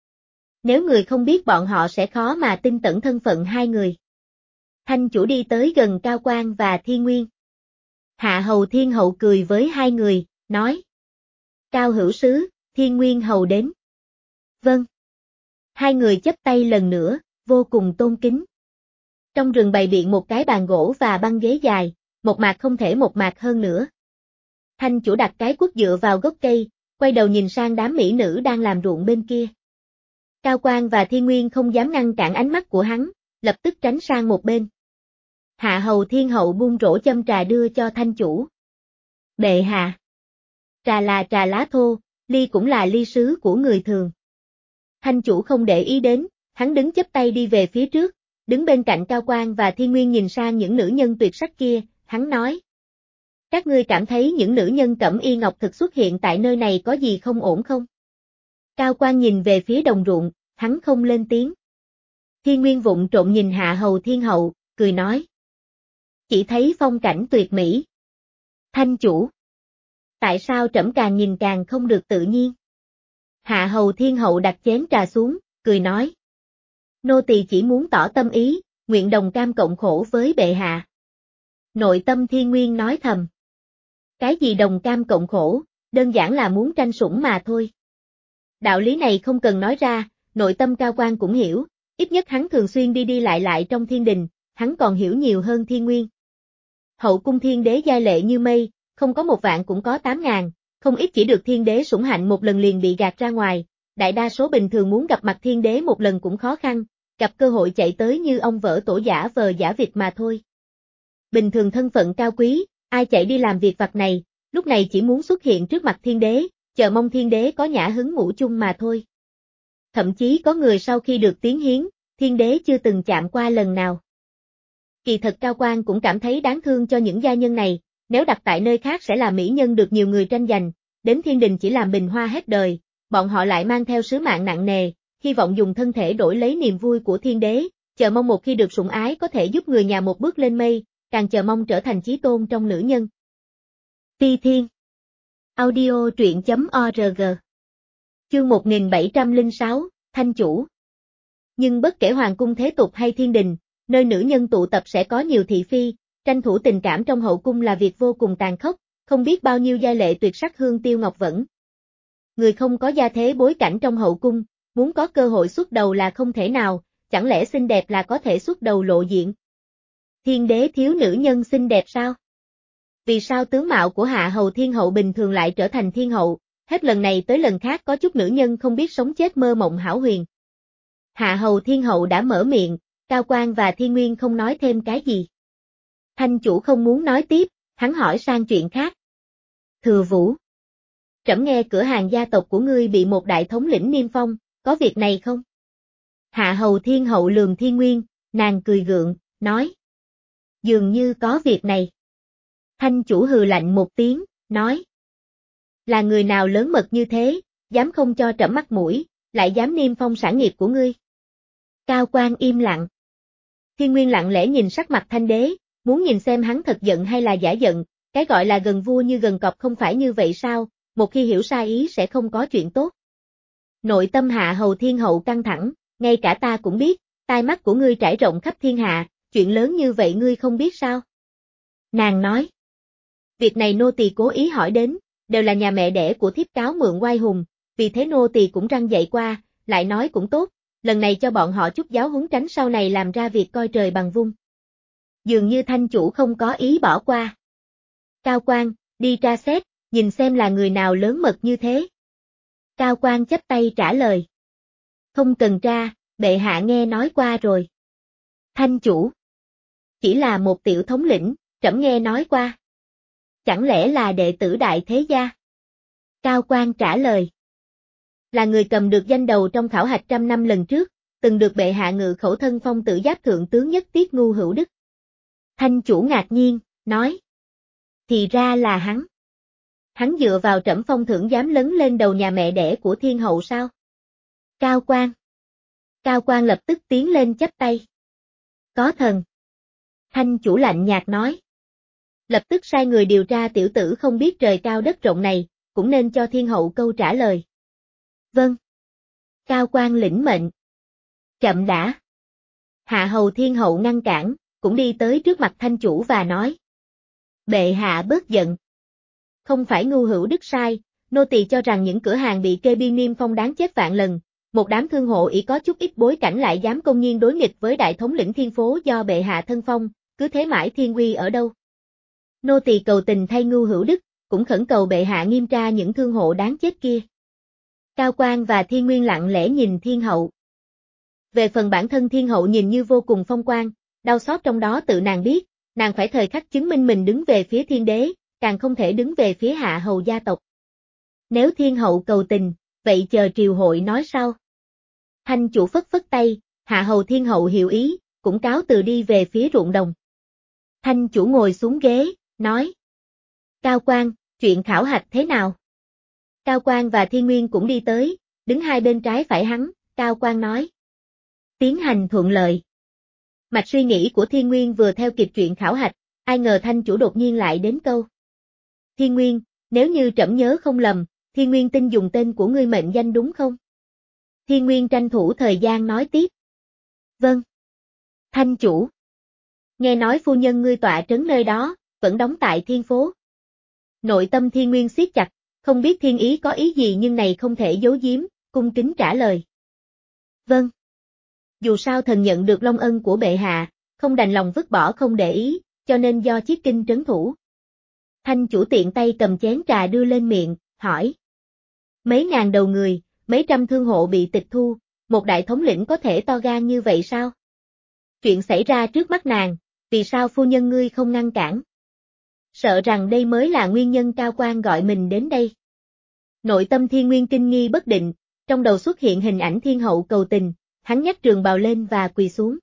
Nếu người không biết bọn họ sẽ khó mà tin tẩn thân phận hai người. Thanh chủ đi tới gần Cao Quang và Thiên Nguyên. Hạ hầu Thiên hậu cười với hai người, nói. Cao hữu sứ, Thiên Nguyên hầu đến. Vâng. Hai người chắp tay lần nữa, vô cùng tôn kính. Trong rừng bày biện một cái bàn gỗ và băng ghế dài, một mạc không thể một mạc hơn nữa. Thanh chủ đặt cái quất dựa vào gốc cây, quay đầu nhìn sang đám mỹ nữ đang làm ruộng bên kia. Cao Quang và Thiên Nguyên không dám ngăn cản ánh mắt của hắn, lập tức tránh sang một bên. Hạ hầu Thiên hậu buông rổ châm trà đưa cho thanh chủ. Bệ hạ. Trà là trà lá thô, ly cũng là ly sứ của người thường. Thanh chủ không để ý đến, hắn đứng chắp tay đi về phía trước, đứng bên cạnh Cao Quang và Thiên Nguyên nhìn sang những nữ nhân tuyệt sắc kia, hắn nói. Các ngươi cảm thấy những nữ nhân cẩm y ngọc thực xuất hiện tại nơi này có gì không ổn không? Cao Quang nhìn về phía đồng ruộng, hắn không lên tiếng. Thiên Nguyên vụng trộm nhìn Hạ hầu Thiên hậu, cười nói. Chỉ thấy phong cảnh tuyệt mỹ. Thanh chủ. Tại sao trẫm càng nhìn càng không được tự nhiên? Hạ hầu Thiên hậu đặt chén trà xuống, cười nói. Nô tỳ chỉ muốn tỏ tâm ý, nguyện đồng cam cộng khổ với bệ hạ. Nội tâm Thiên Nguyên nói thầm. Cái gì đồng cam cộng khổ, đơn giản là muốn tranh sủng mà thôi. Đạo lý này không cần nói ra, nội tâm Cao Quang cũng hiểu, ít nhất hắn thường xuyên đi đi lại lại trong thiên đình, hắn còn hiểu nhiều hơn Thiên Nguyên. Hậu cung thiên đế giai lệ như mây, không có một vạn cũng có tám ngàn, không ít chỉ được thiên đế sủng hạnh một lần liền bị gạt ra ngoài, đại đa số bình thường muốn gặp mặt thiên đế một lần cũng khó khăn, gặp cơ hội chạy tới như ông vỡ tổ giả vờ giả vịt mà thôi. Bình thường thân phận cao quý, ai chạy đi làm việc vặt này, lúc này chỉ muốn xuất hiện trước mặt thiên đế, chờ mong thiên đế có nhã hứng ngủ chung mà thôi. Thậm chí có người sau khi được tiến hiến, thiên đế chưa từng chạm qua lần nào. Kỳ thật Cao Quang cũng cảm thấy đáng thương cho những gia nhân này, nếu đặt tại nơi khác sẽ là mỹ nhân được nhiều người tranh giành, đến thiên đình chỉ làm bình hoa hết đời, bọn họ lại mang theo sứ mạng nặng nề, hy vọng dùng thân thể đổi lấy niềm vui của thiên đế, chờ mong một khi được sủng ái có thể giúp người nhà một bước lên mây, càng chờ mong trở thành chí tôn trong nữ nhân. Phi Thiên Audio truyện chấm org Chương một nghìn bảy trăm lẻ sáu, Thanh Chủ. Nhưng bất kể hoàng cung thế tục hay thiên đình, nơi nữ nhân tụ tập sẽ có nhiều thị phi, tranh thủ tình cảm trong hậu cung là việc vô cùng tàn khốc, không biết bao nhiêu giai lệ tuyệt sắc hương tiêu ngọc vẫn. Người không có gia thế bối cảnh trong hậu cung, muốn có cơ hội xuất đầu là không thể nào, chẳng lẽ xinh đẹp là có thể xuất đầu lộ diện? Thiên đế thiếu nữ nhân xinh đẹp sao? Vì sao tướng mạo của hạ hầu thiên hậu bình thường lại trở thành thiên hậu, hết lần này tới lần khác có chút nữ nhân không biết sống chết mơ mộng hão huyền. Hạ hầu thiên hậu đã mở miệng, Cao Quang và Thiên Nguyên không nói thêm cái gì. Thanh chủ không muốn nói tiếp, hắn hỏi sang chuyện khác. Thừa Vũ. Trẫm nghe cửa hàng gia tộc của ngươi bị một đại thống lĩnh niêm phong, có việc này không? Hạ hầu thiên hậu lườm Thiên Nguyên, nàng cười gượng, nói. Dường như có việc này. Thanh chủ hừ lạnh một tiếng, nói. Là người nào lớn mật như thế, dám không cho trẫm mặt mũi, lại dám niêm phong sản nghiệp của ngươi? Cao Quang im lặng. Thiên Nguyên lặng lẽ nhìn sắc mặt Thanh đế, muốn nhìn xem hắn thật giận hay là giả giận, cái gọi là gần vua như gần cọp không phải như vậy sao, một khi hiểu sai ý sẽ không có chuyện tốt. Nội tâm hạ hầu thiên hậu căng thẳng, ngay cả ta cũng biết, tai mắt của ngươi trải rộng khắp thiên hạ, chuyện lớn như vậy ngươi không biết sao? Nàng nói. Việc này nô tỳ cố ý hỏi đến, đều là nhà mẹ đẻ của thiếp cáo mượn oai hùng, vì thế nô tỳ cũng răng dạy qua, lại nói cũng tốt, lần này cho bọn họ chút giáo huấn tránh sau này làm ra việc coi trời bằng vung. Dường như thanh chủ không có ý bỏ qua. Cao Quang, đi tra xét, nhìn xem là người nào lớn mật như thế. Cao Quang chắp tay trả lời. Không cần tra, bệ hạ nghe nói qua rồi. Thanh chủ. Chỉ là một tiểu thống lĩnh, trẫm nghe nói qua. Chẳng lẽ là đệ tử đại thế gia? Cao Quang trả lời. Là người cầm được danh đầu trong khảo hạch trăm năm lần trước, từng được bệ hạ ngự khẩu thân phong tử giáp thượng tướng nhất tiết ngu hữu đức. Thanh chủ ngạc nhiên, nói. Thì ra là hắn. Hắn dựa vào trẫm phong thưởng dám lấn lên đầu nhà mẹ đẻ của thiên hậu sao? Cao Quang. Cao Quang lập tức tiến lên chắp tay. Có thần. Thanh chủ lạnh nhạt nói. Lập tức sai người điều tra tiểu tử không biết trời cao đất rộng này, cũng nên cho thiên hậu câu trả lời. Vâng. Cao Quang lĩnh mệnh. Chậm đã. Hạ hầu thiên hậu ngăn cản, cũng đi tới trước mặt thanh chủ và nói. Bệ hạ bớt giận. Không phải ngu hữu đức sai, nô tỳ cho rằng những cửa hàng bị kê biên niêm phong đáng chết vạn lần, một đám thương hộ ỷ có chút ít bối cảnh lại dám công nhiên đối nghịch với đại thống lĩnh thiên phố do bệ hạ thân phong, cứ thế mãi thiên uy ở đâu. Nô tỳ cầu tình thay ngu hữu đức, cũng khẩn cầu bệ hạ nghiêm tra những thương hộ đáng chết kia. Cao Quang và Thiên Nguyên lặng lẽ nhìn thiên hậu. Về phần bản thân thiên hậu nhìn như vô cùng phong quang, đau xót trong đó tự nàng biết, nàng phải thời khắc chứng minh mình đứng về phía thiên đế, càng không thể đứng về phía hạ hầu gia tộc. Nếu thiên hậu cầu tình, vậy chờ triều hội nói sau. Thanh chủ phất phất tay, hạ hầu thiên hậu hiểu ý, cũng cáo từ đi về phía ruộng đồng. Thanh chủ ngồi xuống ghế, nói. Cao Quang, chuyện khảo hạch thế nào? Cao Quang và Thiên Nguyên cũng đi tới, đứng hai bên trái phải hắn, Cao Quang nói. Tiến hành thuận lợi. Mạch suy nghĩ của Thiên Nguyên vừa theo kịp chuyện khảo hạch, ai ngờ thanh chủ đột nhiên lại đến câu. Thiên Nguyên, nếu như trẫm nhớ không lầm, Thiên Nguyên tin dùng tên của ngươi mệnh danh đúng không? Thiên Nguyên tranh thủ thời gian nói tiếp. Vâng. Thanh chủ. Nghe nói phu nhân ngươi tọa trấn nơi đó, vẫn đóng tại thiên phố. Nội tâm Thiên Nguyên siết chặt, không biết thiên ý có ý gì nhưng này không thể giấu giếm, cung kính trả lời. Vâng. Dù sao thần nhận được long ân của bệ hạ, không đành lòng vứt bỏ không để ý, cho nên do Chiết Kinh trấn thủ. Thanh chủ tiện tay cầm chén trà đưa lên miệng, hỏi. Mấy ngàn đầu người, mấy trăm thương hộ bị tịch thu, một đại thống lĩnh có thể to gan như vậy sao? Chuyện xảy ra trước mắt nàng, vì sao phu nhân ngươi không ngăn cản? Sợ rằng đây mới là nguyên nhân Cao Quan gọi mình đến đây. Nội tâm Thiên Nguyên kinh nghi bất định, trong đầu xuất hiện hình ảnh thiên hậu cầu tình, hắn nhấc trường bào lên và quỳ xuống.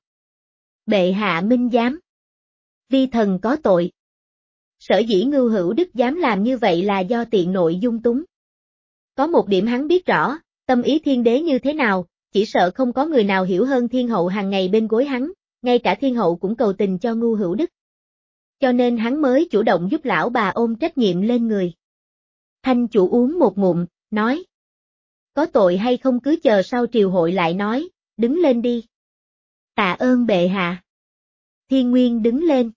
Bệ hạ minh giám. Vi thần có tội. Sở dĩ Ngưu Hữu Đức dám làm như vậy là do tiện nội dung túng. Có một điểm hắn biết rõ, tâm ý thiên đế như thế nào, chỉ sợ không có người nào hiểu hơn thiên hậu hàng ngày bên gối hắn, ngay cả thiên hậu cũng cầu tình cho Ngưu Hữu Đức. Cho nên hắn mới chủ động giúp lão bà ôm trách nhiệm lên người. Thanh chủ uống một ngụm, nói. Có tội hay không cứ chờ sau triều hội lại nói, đứng lên đi. Tạ ơn bệ hạ. Thiên Nguyên đứng lên.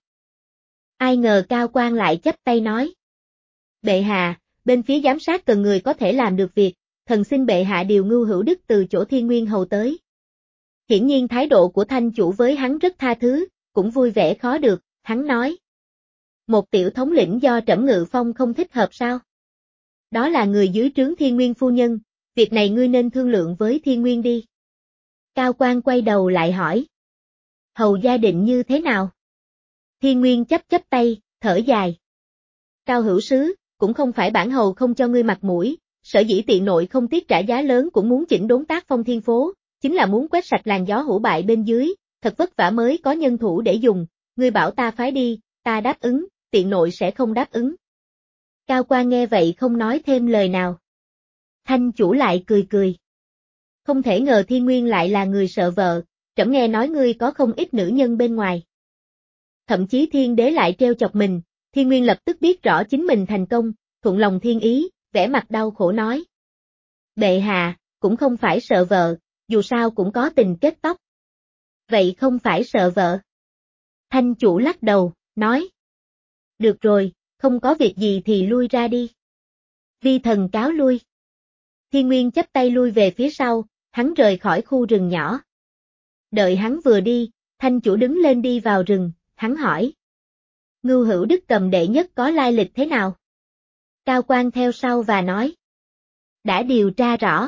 Ai ngờ Cao Quan lại chắp tay nói. Bệ hạ, bên phía giám sát cần người có thể làm được việc, thần xin bệ hạ điều Ngưu Hữu Đức từ chỗ Thiên Nguyên hầu tới. Hiển nhiên thái độ của thanh chủ với hắn rất tha thứ, cũng vui vẻ khó được, hắn nói. Một tiểu thống lĩnh do trẫm ngự phong không thích hợp sao? Đó là người dưới trướng Thiên Nguyên phu nhân, việc này ngươi nên thương lượng với Thiên Nguyên đi. Cao Quan quay đầu lại hỏi. Hầu gia định như thế nào? Thiên Nguyên chấp chấp tay, thở dài. Cao hữu sứ, cũng không phải bản hầu không cho ngươi mặt mũi, sở dĩ tiện nội không tiếc trả giá lớn cũng muốn chỉnh đốn tác phong thiên phố, chính là muốn quét sạch làn gió hủ bại bên dưới, thật vất vả mới có nhân thủ để dùng, ngươi bảo ta phái đi, ta đáp ứng, tiện nội sẽ không đáp ứng. Cao Quan nghe vậy không nói thêm lời nào. Thanh chủ lại cười cười. Không thể ngờ Thiên Nguyên lại là người sợ vợ, trẫm nghe nói ngươi có không ít nữ nhân bên ngoài. Thậm chí thiên đế lại treo chọc mình, Thiên Nguyên lập tức biết rõ chính mình thành công, thuận lòng thiên ý, vẻ mặt đau khổ nói. Bệ hạ, cũng không phải sợ vợ, dù sao cũng có tình kết tóc. Vậy không phải sợ vợ. Thanh chủ lắc đầu, nói. Được rồi, không có việc gì thì lui ra đi. Vi thần cáo lui. Thiên Nguyên chắp tay lui về phía sau, hắn rời khỏi khu rừng nhỏ. Đợi hắn vừa đi, thanh chủ đứng lên đi vào rừng, hắn hỏi. Ngưu Hữu Đức cầm đệ nhất có lai lịch thế nào? Cao Quan theo sau và nói. Đã điều tra rõ.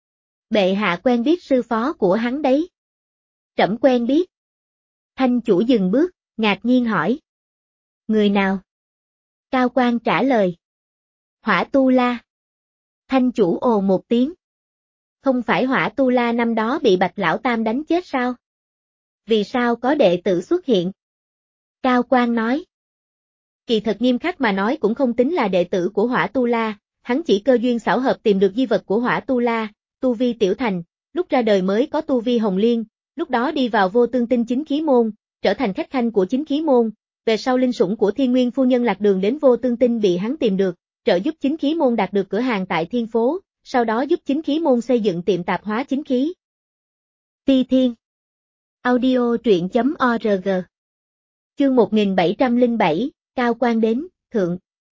Bệ hạ quen biết sư phó của hắn đấy. Trẫm quen biết. Thanh chủ dừng bước, ngạc nhiên hỏi. Người nào? Cao Quan trả lời. Hỏa Tu La. Thanh chủ ồ một tiếng. Không phải Hỏa Tu La năm đó bị Bạch Lão Tam đánh chết sao? Vì sao có đệ tử xuất hiện? Cao Quan nói. Kỳ thật nghiêm khắc mà nói cũng không tính là đệ tử của Hỏa Tu La, hắn chỉ cơ duyên xảo hợp tìm được di vật của Hỏa Tu La, tu vi tiểu thành, lúc ra đời mới có tu vi hồng liên, lúc đó đi vào vô tương tinh chính khí môn, trở thành khách khanh của chính khí môn, về sau linh sủng của Thiên Nguyên phu nhân lạc đường đến vô tương tinh bị hắn tìm được, trợ giúp chính khí môn đạt được cửa hàng tại Thiên Phố, sau đó giúp chính khí môn xây dựng tiệm tạp hóa chính khí. Ti Thiên. Audio truyện chấm org. Chương một nghìn bảy trăm lẻ bảy, Cao Quan đến, thượng.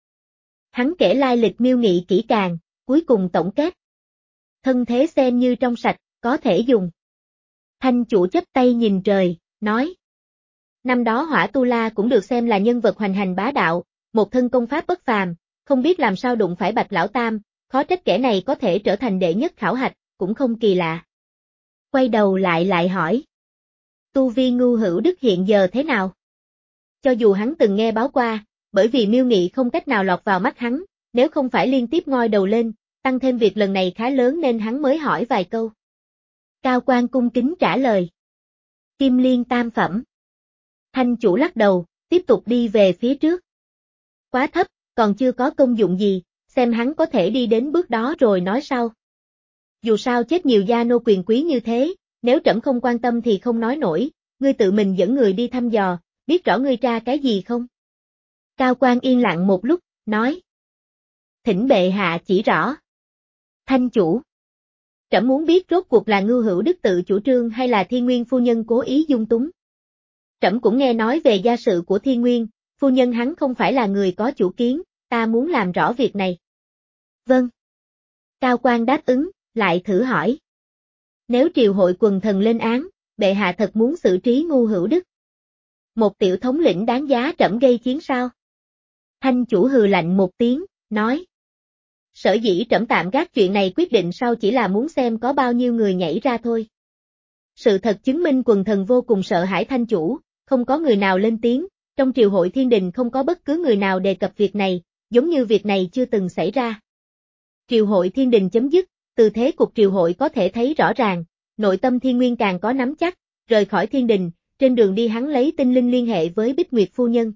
Hắn kể lai lịch miêu nghị kỹ càng, cuối cùng tổng kết. Thân thế xem như trong sạch, có thể dùng. Thanh chủ chắp tay nhìn trời, nói. Năm đó Hỏa Tu La cũng được xem là nhân vật hoành hành bá đạo, một thân công pháp bất phàm, không biết làm sao đụng phải Bạch Lão Tam, khó trách kẻ này có thể trở thành đệ nhất khảo hạch, cũng không kỳ lạ. Quay đầu lại lại hỏi. Tu vi Ngưu Hữu Đức hiện giờ thế nào? Cho dù hắn từng nghe báo qua, bởi vì miêu nghị không cách nào lọt vào mắt hắn, nếu không phải liên tiếp ngoi đầu lên, tăng thêm việc lần này khá lớn nên hắn mới hỏi vài câu. Cao Quan cung kính trả lời. Kim Liên tam phẩm. Thanh chủ lắc đầu, tiếp tục đi về phía trước. Quá thấp, còn chưa có công dụng gì, xem hắn có thể đi đến bước đó rồi nói sau. Dù sao chết nhiều gia nô quyền quý như thế, nếu trẫm không quan tâm thì không nói nổi, ngươi tự mình dẫn người đi thăm dò, biết rõ ngươi tra cái gì không? Cao Quan yên lặng một lúc, nói. Thỉnh bệ hạ chỉ rõ. Thanh chủ. Trẫm muốn biết rốt cuộc là Ngưu Hữu Đức tự chủ trương hay là Thiên Nguyên phu nhân cố ý dung túng. Trẫm cũng nghe nói về gia sự của Thiên Nguyên, phu nhân hắn không phải là người có chủ kiến, ta muốn làm rõ việc này. Vâng. Cao Quan đáp ứng, lại thử hỏi. Nếu triều hội quần thần lên án, bệ hạ thật muốn xử trí Ngưu Hữu Đức. Một tiểu thống lĩnh đáng giá trẫm gây chiến sao? Thanh chủ hừ lạnh một tiếng, nói. Sở dĩ trẫm tạm gác chuyện này quyết định sau chỉ là muốn xem có bao nhiêu người nhảy ra thôi. Sự thật chứng minh quần thần vô cùng sợ hãi thanh chủ, không có người nào lên tiếng, trong triều hội thiên đình không có bất cứ người nào đề cập việc này, giống như việc này chưa từng xảy ra. Triều hội thiên đình chấm dứt, từ thế cục triều hội có thể thấy rõ ràng, nội tâm Thiên Nguyên càng có nắm chắc, rời khỏi thiên đình, trên đường đi hắn lấy tinh linh liên hệ với Bích Nguyệt phu nhân.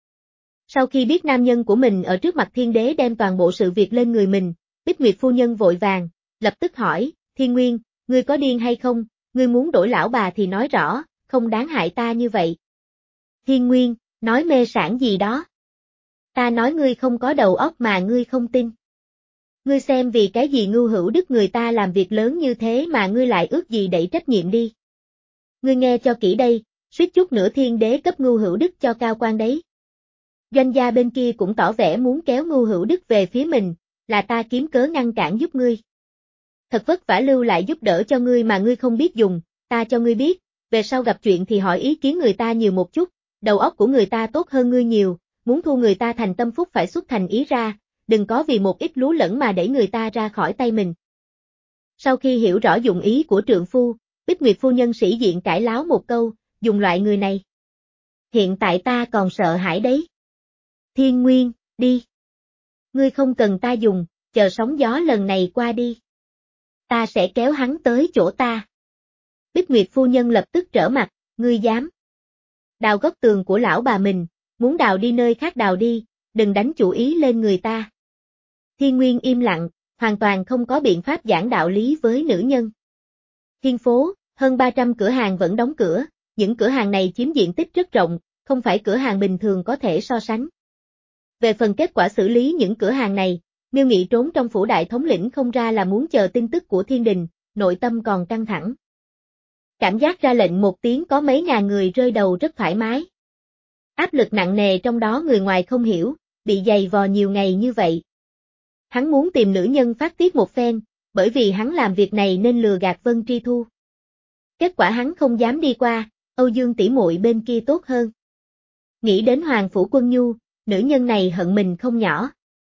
Sau khi biết nam nhân của mình ở trước mặt thiên đế đem toàn bộ sự việc lên người mình, Bích Nguyệt phu nhân vội vàng, lập tức hỏi, Thiên Nguyên, ngươi có điên hay không, ngươi muốn đổi lão bà thì nói rõ, không đáng hại ta như vậy. Thiên Nguyên, nói mê sảng gì đó. Ta nói ngươi không có đầu óc mà ngươi không tin. Ngươi xem vì cái gì Ngưu Hữu Đức người ta làm việc lớn như thế mà ngươi lại ước gì đẩy trách nhiệm đi. Ngươi nghe cho kỹ đây, suýt chút nữa thiên đế cấp Ngưu Hữu Đức cho cao quan đấy. Doanh gia bên kia cũng tỏ vẻ muốn kéo Ngưu Hữu Đức về phía mình, là ta kiếm cớ ngăn cản giúp ngươi. Thật vất vả lưu lại giúp đỡ cho ngươi mà ngươi không biết dùng, ta cho ngươi biết, về sau gặp chuyện thì hỏi ý kiến người ta nhiều một chút, đầu óc của người ta tốt hơn ngươi nhiều, muốn thu người ta thành tâm phúc phải xuất thành ý ra, đừng có vì một ít lú lẫn mà đẩy người ta ra khỏi tay mình. Sau khi hiểu rõ dụng ý của trượng phu, Bích Nguyệt phu nhân sĩ diện cãi láo một câu, dùng loại người này. Hiện tại ta còn sợ hãi đấy. Thiên Nguyên, đi. Ngươi không cần ta dùng, chờ sóng gió lần này qua đi. Ta sẽ kéo hắn tới chỗ ta. Bích Nguyệt phu nhân lập tức trở mặt, ngươi dám. Đào góc tường của lão bà mình, muốn đào đi nơi khác đào đi, đừng đánh chủ ý lên người ta. Thiên Nguyên im lặng, hoàn toàn không có biện pháp giảng đạo lý với nữ nhân. Thiên phố, hơn ba trăm cửa hàng vẫn đóng cửa, những cửa hàng này chiếm diện tích rất rộng, không phải cửa hàng bình thường có thể so sánh. Về phần kết quả xử lý những cửa hàng này, Miêu Nghị trốn trong phủ đại thống lĩnh không ra là muốn chờ tin tức của thiên đình, nội tâm còn căng thẳng. Cảm giác ra lệnh một tiếng có mấy ngàn người rơi đầu rất thoải mái. Áp lực nặng nề trong đó người ngoài không hiểu, bị dày vò nhiều ngày như vậy. Hắn muốn tìm nữ nhân phát tiết một phen, bởi vì hắn làm việc này nên lừa gạt Vân Tri Thu. Kết quả hắn không dám đi qua, Âu Dương tỷ muội bên kia tốt hơn. Nghĩ đến Hoàng Phủ Quân Nhu, nữ nhân này hận mình không nhỏ.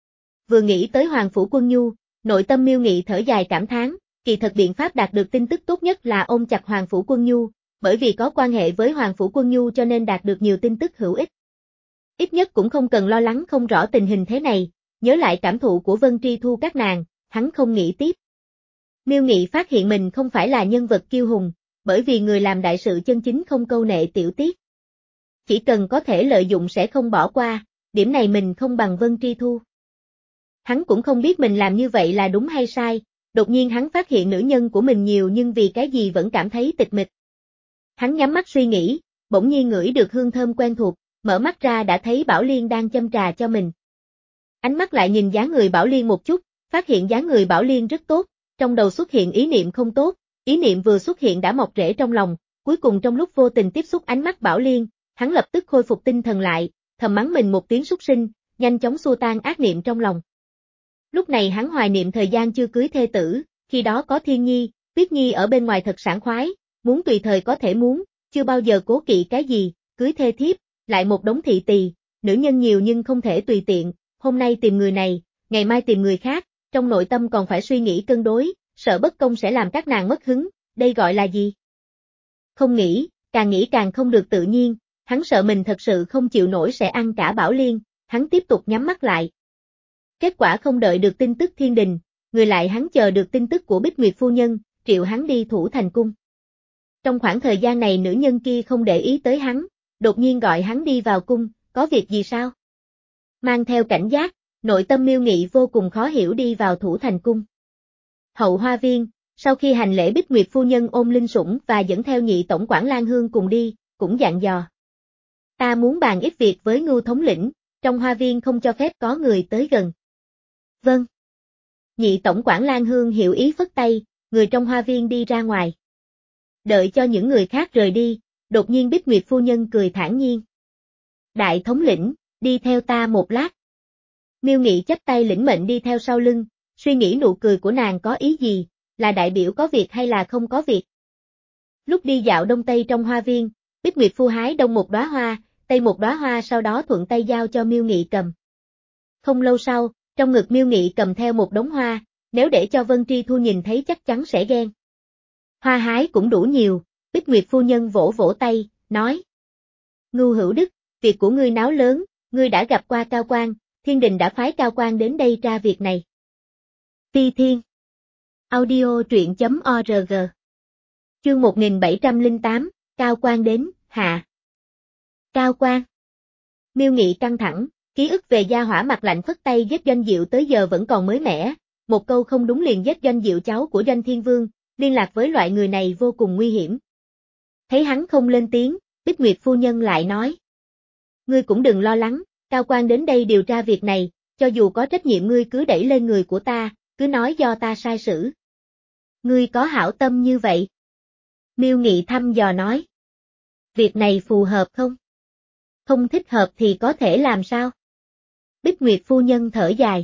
Vừa nghĩ tới Hoàng Phủ Quân Nhu, nội tâm Miêu Nghị thở dài cảm thán, kỳ thật biện pháp đạt được tin tức tốt nhất là ôm chặt Hoàng Phủ Quân Nhu, bởi vì có quan hệ với Hoàng Phủ Quân Nhu cho nên đạt được nhiều tin tức hữu ích. Ít nhất cũng không cần lo lắng không rõ tình hình thế này, nhớ lại cảm thụ của Vân Tri Thu các nàng, hắn không nghĩ tiếp. Miêu Nghị phát hiện mình không phải là nhân vật kiêu hùng, bởi vì người làm đại sự chân chính không câu nệ tiểu tiết. Chỉ cần có thể lợi dụng sẽ không bỏ qua, điểm này mình không bằng Vân Tri Thu. Hắn cũng không biết mình làm như vậy là đúng hay sai, đột nhiên hắn phát hiện nữ nhân của mình nhiều nhưng vì cái gì vẫn cảm thấy tịch mịch. Hắn nhắm mắt suy nghĩ, bỗng nhiên ngửi được hương thơm quen thuộc, mở mắt ra đã thấy Bảo Liên đang châm trà cho mình. Ánh mắt lại nhìn dáng người Bảo Liên một chút, phát hiện dáng người Bảo Liên rất tốt, trong đầu xuất hiện ý niệm không tốt, ý niệm vừa xuất hiện đã mọc rễ trong lòng, cuối cùng trong lúc vô tình tiếp xúc ánh mắt Bảo Liên, hắn lập tức khôi phục tinh thần lại, thầm mắng mình một tiếng súc sinh, nhanh chóng xua tan ác niệm trong lòng. Lúc này hắn hoài niệm thời gian chưa cưới thê tử, khi đó có Thiên Nhi, Tuyết Nhi ở bên ngoài thật sảng khoái, muốn tùy thời có thể muốn, chưa bao giờ cố kỵ cái gì, cưới thê thiếp, lại một đống thị tỳ, nữ nhân nhiều nhưng không thể tùy tiện, hôm nay tìm người này, ngày mai tìm người khác, trong nội tâm còn phải suy nghĩ cân đối, sợ bất công sẽ làm các nàng mất hứng, đây gọi là gì? Không nghĩ, càng nghĩ càng không được tự nhiên, hắn sợ mình thật sự không chịu nổi sẽ ăn cả Bảo Liên, hắn tiếp tục nhắm mắt lại. Kết quả không đợi được tin tức thiên đình, người lại hắn chờ được tin tức của Bích Nguyệt phu nhân, triệu hắn đi thủ thành cung. Trong khoảng thời gian này nữ nhân kia không để ý tới hắn, đột nhiên gọi hắn đi vào cung, có việc gì sao? Mang theo cảnh giác, nội tâm Miêu Nghị vô cùng khó hiểu đi vào thủ thành cung. Hậu hoa viên, sau khi hành lễ Bích Nguyệt phu nhân ôm Linh Sủng và dẫn theo nhị tổng quản Lan Hương cùng đi, cũng dặn dò. Ta muốn bàn ít việc với Ngưu thống lĩnh, trong hoa viên không cho phép có người tới gần. Vâng. Nhị tổng quản Lan Hương hiểu ý phất tay, người trong hoa viên đi ra ngoài. Đợi cho những người khác rời đi, đột nhiên Bích Nguyệt phu nhân cười thản nhiên. Đại thống lĩnh, đi theo ta một lát. Miêu Nghị chắp tay lĩnh mệnh đi theo sau lưng, suy nghĩ nụ cười của nàng có ý gì, là đại biểu có việc hay là không có việc. Lúc đi dạo đông tây trong hoa viên, Bích Nguyệt Phu hái đông một đóa hoa, tây một đóa hoa sau đó thuận tay giao cho Miêu Nghị cầm. Không lâu sau, trong ngực Miêu Nghị cầm theo một đống hoa, nếu để cho Vân Tri Thu nhìn thấy chắc chắn sẽ ghen. Hoa hái cũng đủ nhiều, Bích Nguyệt phu nhân vỗ vỗ tay, nói. Ngưu Hữu Đức, việc của ngươi náo lớn, ngươi đã gặp qua Cao Quan, Thiên Đình đã phái Cao Quan đến đây tra việc này. Phi Thiên Audio truyện chấm org Chương một nghìn bảy trăm lẻ tám, Cao Quan đến, hạ. Cao Quan Miêu Nghị căng thẳng, ký ức về gia hỏa mặt lạnh phất tay giết Doanh Diệu tới giờ vẫn còn mới mẻ, một câu không đúng liền giết Doanh Diệu cháu của Doanh Thiên Vương, liên lạc với loại người này vô cùng nguy hiểm. Thấy hắn không lên tiếng, Bích Nguyệt phu nhân lại nói. Ngươi cũng đừng lo lắng, Cao Quan đến đây điều tra việc này, cho dù có trách nhiệm ngươi cứ đẩy lên người của ta, cứ nói do ta sai xử. Ngươi có hảo tâm như vậy. Miêu Nghị thăm dò nói. Việc này phù hợp không? Không thích hợp thì có thể làm sao? Bích Nguyệt phu nhân thở dài.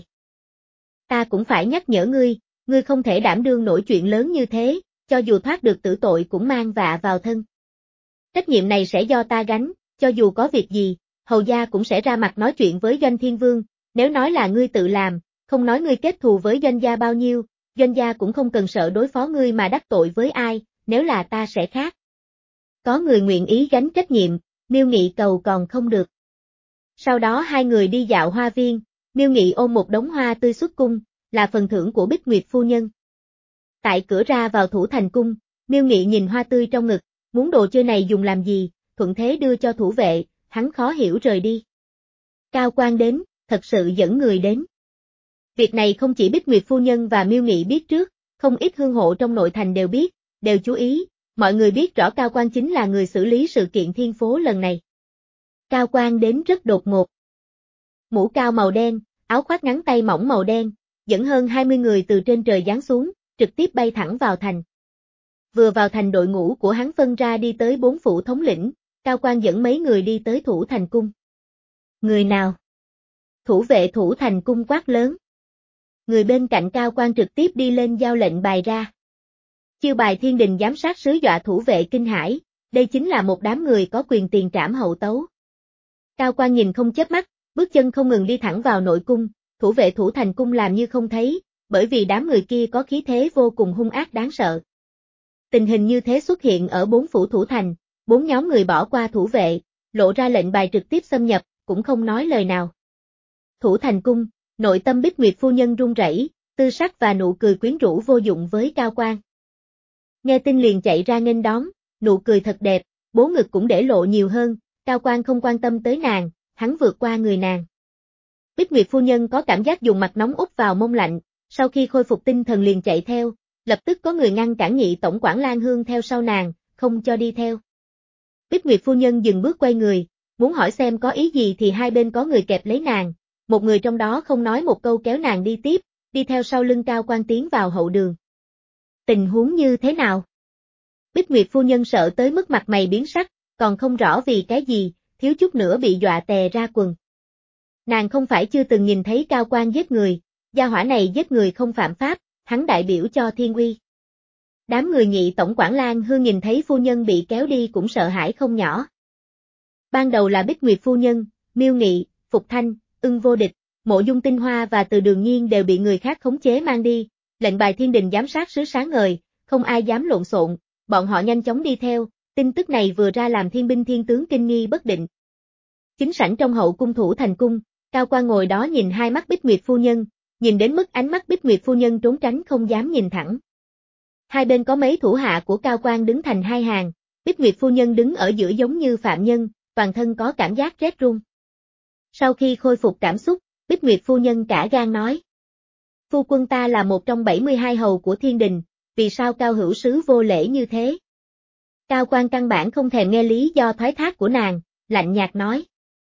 Ta cũng phải nhắc nhở ngươi, ngươi không thể đảm đương nổi chuyện lớn như thế, cho dù thoát được tử tội cũng mang vạ vào thân. Trách nhiệm này sẽ do ta gánh, cho dù có việc gì, hầu gia cũng sẽ ra mặt nói chuyện với Doanh Thiên Vương, nếu nói là ngươi tự làm, không nói ngươi kết thù với Doanh gia bao nhiêu, Doanh gia cũng không cần sợ đối phó ngươi mà đắc tội với ai, nếu là ta sẽ khác. Có người nguyện ý gánh trách nhiệm, Miêu Nghị cầu còn không được. Sau đó hai người đi dạo hoa viên, Miêu Nghị ôm một đống hoa tươi xuất cung, là phần thưởng của Bích Nguyệt phu nhân. Tại cửa ra vào Thủ Thành cung, Miêu Nghị nhìn hoa tươi trong ngực, muốn đồ chơi này dùng làm gì, thuận thế đưa cho thủ vệ, hắn khó hiểu rời đi. Cao Quan đến, thật sự dẫn người đến. Việc này không chỉ Bích Nguyệt phu nhân và Miêu Nghị biết trước, không ít hương hộ trong nội thành đều biết, đều chú ý, mọi người biết rõ Cao Quan chính là người xử lý sự kiện thiên phố lần này. Cao Quan đến rất đột ngột. Mũ cao màu đen, áo khoác ngắn tay mỏng màu đen, dẫn hơn hai mươi người từ trên trời giáng xuống, trực tiếp bay thẳng vào thành. Vừa vào thành đội ngũ của hắn phân ra đi tới bốn phủ thống lĩnh, Cao Quan dẫn mấy người đi tới Thủ Thành cung. Người nào? Thủ vệ Thủ Thành cung quát lớn. Người bên cạnh Cao Quan trực tiếp đi lên giao lệnh bài ra. Chiêu bài Thiên Đình giám sát sứ dọa thủ vệ kinh hãi, đây chính là một đám người có quyền tiền trảm hậu tấu. Cao Quan nhìn không chớp mắt, bước chân không ngừng đi thẳng vào nội cung, thủ vệ Thủ Thành cung làm như không thấy, bởi vì đám người kia có khí thế vô cùng hung ác đáng sợ. Tình hình như thế xuất hiện ở bốn phủ thủ thành, bốn nhóm người bỏ qua thủ vệ, lộ ra lệnh bài trực tiếp xâm nhập, cũng không nói lời nào. Thủ Thành cung, nội tâm Bích Nguyệt phu nhân run rẩy, tư sắc và nụ cười quyến rũ vô dụng với Cao Quan. Nghe tin liền chạy ra nghênh đón, nụ cười thật đẹp, bố ngực cũng để lộ nhiều hơn, Cao Quan không quan tâm tới nàng, hắn vượt qua người nàng. Bích Nguyệt phu nhân có cảm giác dùng mặt nóng úp vào mông lạnh, sau khi khôi phục tinh thần liền chạy theo, lập tức có người ngăn cản Nhị tổng quản Lan Hương theo sau nàng, không cho đi theo. Bích Nguyệt phu nhân dừng bước quay người, muốn hỏi xem có ý gì thì hai bên có người kẹp lấy nàng, một người trong đó không nói một câu kéo nàng đi tiếp, đi theo sau lưng Cao Quan tiến vào hậu đường. Tình huống như thế nào? Bích Nguyệt phu nhân sợ tới mức mặt mày biến sắc, còn không rõ vì cái gì, thiếu chút nữa bị dọa tè ra quần. Nàng không phải chưa từng nhìn thấy Cao Quan giết người, gia hỏa này giết người không phạm pháp, hắn đại biểu cho thiên uy. Đám người Nhị tổng quản Lan Hương nhìn thấy phu nhân bị kéo đi cũng sợ hãi không nhỏ. Ban đầu là Bích Nguyệt phu nhân, Miêu Nghị, Phục Thanh, Ưng Vô Địch, Mộ Dung Tinh Hoa và Từ Đường Nhiên đều bị người khác khống chế mang đi, lệnh bài Thiên Đình giám sát sứ sáng ngời, không ai dám lộn xộn, bọn họ nhanh chóng đi theo, tin tức này vừa ra làm thiên binh thiên tướng kinh nghi bất định. Chính sảnh trong hậu cung Thủ Thành cung, Cao Quan ngồi đó nhìn hai mắt Bích Nguyệt phu nhân, nhìn đến mức ánh mắt Bích Nguyệt phu nhân trốn tránh không dám nhìn thẳng. Hai bên có mấy thủ hạ của Cao Quan đứng thành hai hàng, Bích Nguyệt phu nhân đứng ở giữa giống như phạm nhân, toàn thân có cảm giác rét run. Sau khi khôi phục cảm xúc, Bích Nguyệt phu nhân cả gan nói. Phu quân ta là một trong bảy mươi hai hầu của Thiên Đình, vì sao Cao hữu sứ vô lễ như thế? Cao Quan căn bản không thèm nghe lý do thoái thác của nàng, lạnh nhạt nói.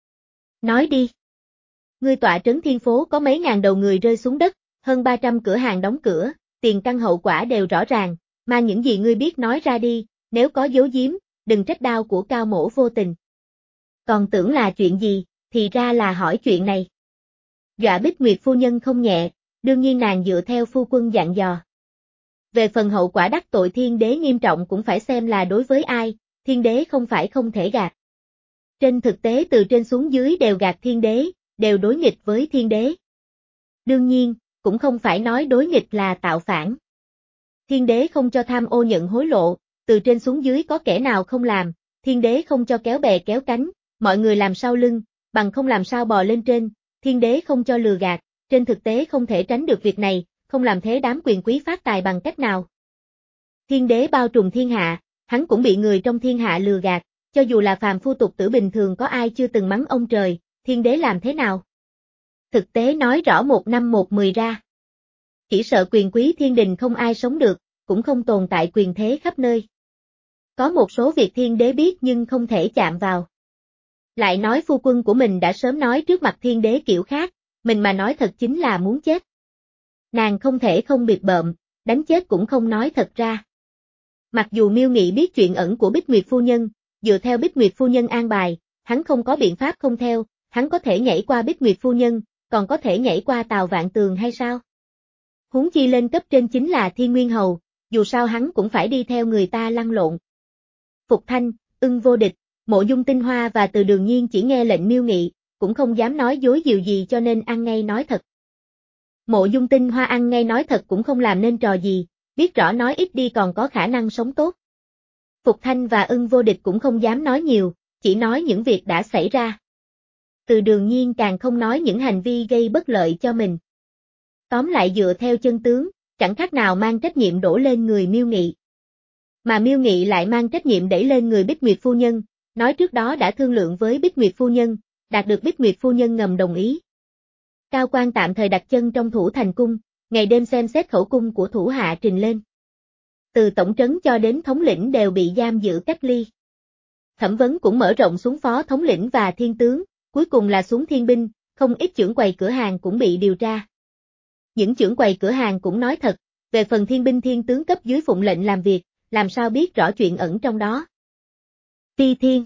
Nói đi. Ngươi tọa trấn thiên phố có mấy ngàn đầu người rơi xuống đất, hơn ba trăm cửa hàng đóng cửa, tiền căn hậu quả đều rõ ràng, mang những gì ngươi biết nói ra đi, nếu có giấu giếm, đừng trách đao của Cao mỗ vô tình. Còn tưởng là chuyện gì, thì ra là hỏi chuyện này. Dọa Bích Nguyệt phu nhân không nhẹ, đương nhiên nàng dựa theo phu quân dặn dò. Về phần hậu quả đắc tội thiên đế nghiêm trọng cũng phải xem là đối với ai, thiên đế không phải không thể gạt. Trên thực tế từ trên xuống dưới đều gạt thiên đế, đều đối nghịch với thiên đế. Đương nhiên, cũng không phải nói đối nghịch là tạo phản. Thiên đế không cho tham ô nhận hối lộ, từ trên xuống dưới có kẻ nào không làm, thiên đế không cho kéo bè kéo cánh, mọi người làm sau lưng, bằng không làm sao bò lên trên, thiên đế không cho lừa gạt, trên thực tế không thể tránh được việc này, không làm thế đám quyền quý phát tài bằng cách nào. Thiên đế bao trùm thiên hạ, hắn cũng bị người trong thiên hạ lừa gạt, cho dù là phàm phu tục tử bình thường có ai chưa từng mắng ông trời, thiên đế làm thế nào? Thực tế nói rõ một năm một mười ra. Chỉ sợ quyền quý thiên đình không ai sống được, cũng không tồn tại quyền thế khắp nơi. Có một số việc thiên đế biết nhưng không thể chạm vào. Lại nói phu quân của mình đã sớm nói trước mặt thiên đế kiểu khác, mình mà nói thật chính là muốn chết. Nàng không thể không bịp bợm, đánh chết cũng không nói thật ra. Mặc dù Miêu Nghị biết chuyện ẩn của Bích Nguyệt phu nhân, dựa theo Bích Nguyệt phu nhân an bài, hắn không có biện pháp không theo, hắn có thể nhảy qua Bích Nguyệt phu nhân, còn có thể nhảy qua Tào Vạn Tường hay sao? Huống chi lên cấp trên chính là Thiên Nguyên Hầu, dù sao hắn cũng phải đi theo người ta lăn lộn. Phục Thanh, Ưng Vô Địch, Mộ Dung Tinh Hoa và Từ Đường Nhiên chỉ nghe lệnh Miêu Nghị, cũng không dám nói dối điều gì cho nên ăn ngay nói thật. Mộ Dung Tinh Hoa ăn ngay nói thật cũng không làm nên trò gì, biết rõ nói ít đi còn có khả năng sống tốt. Phục Thanh và Ưng Vô Địch cũng không dám nói nhiều, chỉ nói những việc đã xảy ra. Từ Đường Nhiên càng không nói những hành vi gây bất lợi cho mình. Tóm lại dựa theo chân tướng, chẳng khác nào mang trách nhiệm đổ lên người Miêu Nghị. Mà Miêu Nghị lại mang trách nhiệm đẩy lên người Bích Nguyệt phu nhân, nói trước đó đã thương lượng với Bích Nguyệt phu nhân, đạt được Bích Nguyệt phu nhân ngầm đồng ý. Cao Quan tạm thời đặt chân trong Thủ Thành cung, ngày đêm xem xét khẩu cung của thủ hạ trình lên. Từ tổng trấn cho đến thống lĩnh đều bị giam giữ cách ly. Thẩm vấn cũng mở rộng xuống phó thống lĩnh và thiên tướng, cuối cùng là xuống thiên binh, không ít trưởng quầy cửa hàng cũng bị điều tra. Những trưởng quầy cửa hàng cũng nói thật, về phần thiên binh thiên tướng cấp dưới phụng lệnh làm việc, làm sao biết rõ chuyện ẩn trong đó. Ti Thiên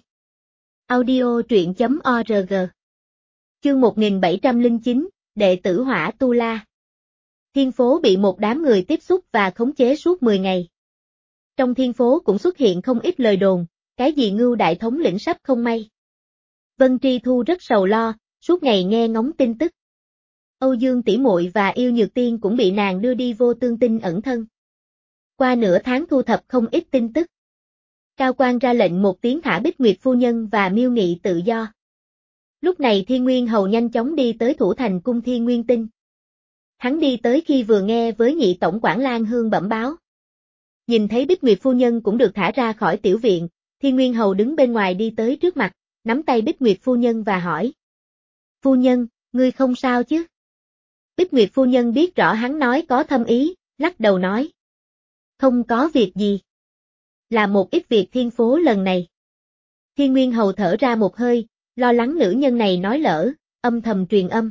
Audio truyện chấm org Chương một nghìn bảy trăm lẻ chín, Đệ tử Hỏa Tu La. Thiên phố bị một đám người tiếp xúc và khống chế suốt mười ngày. Trong thiên phố cũng xuất hiện không ít lời đồn, cái gì Ngưu đại thống lĩnh sắp không may. Vân Tri Thu rất sầu lo, suốt ngày nghe ngóng tin tức. Âu Dương tỷ muội và Yêu Nhược Tiên cũng bị nàng đưa đi vô tương tinh ẩn thân. Qua nửa tháng thu thập không ít tin tức. Cao Quan ra lệnh một tiếng thả Bích Nguyệt phu nhân và Miêu Nghị tự do. Lúc này Thiên Nguyên Hầu nhanh chóng đi tới Thủ Thành cung Thiên Nguyên Tinh. Hắn đi tới khi vừa nghe với nhị tổng quản Lan Hương bẩm báo. Nhìn thấy Bích Nguyệt phu nhân cũng được thả ra khỏi tiểu viện, Thiên Nguyên Hầu đứng bên ngoài đi tới trước mặt, nắm tay Bích Nguyệt phu nhân và hỏi. Phu nhân, ngươi không sao chứ? Bích Nguyệt phu nhân biết rõ hắn nói có thâm ý, lắc đầu nói. Không có việc gì. Là một ít việc thiên phố lần này. Thiên Nguyên Hầu thở ra một hơi, lo lắng nữ nhân này nói lỡ, âm thầm truyền âm.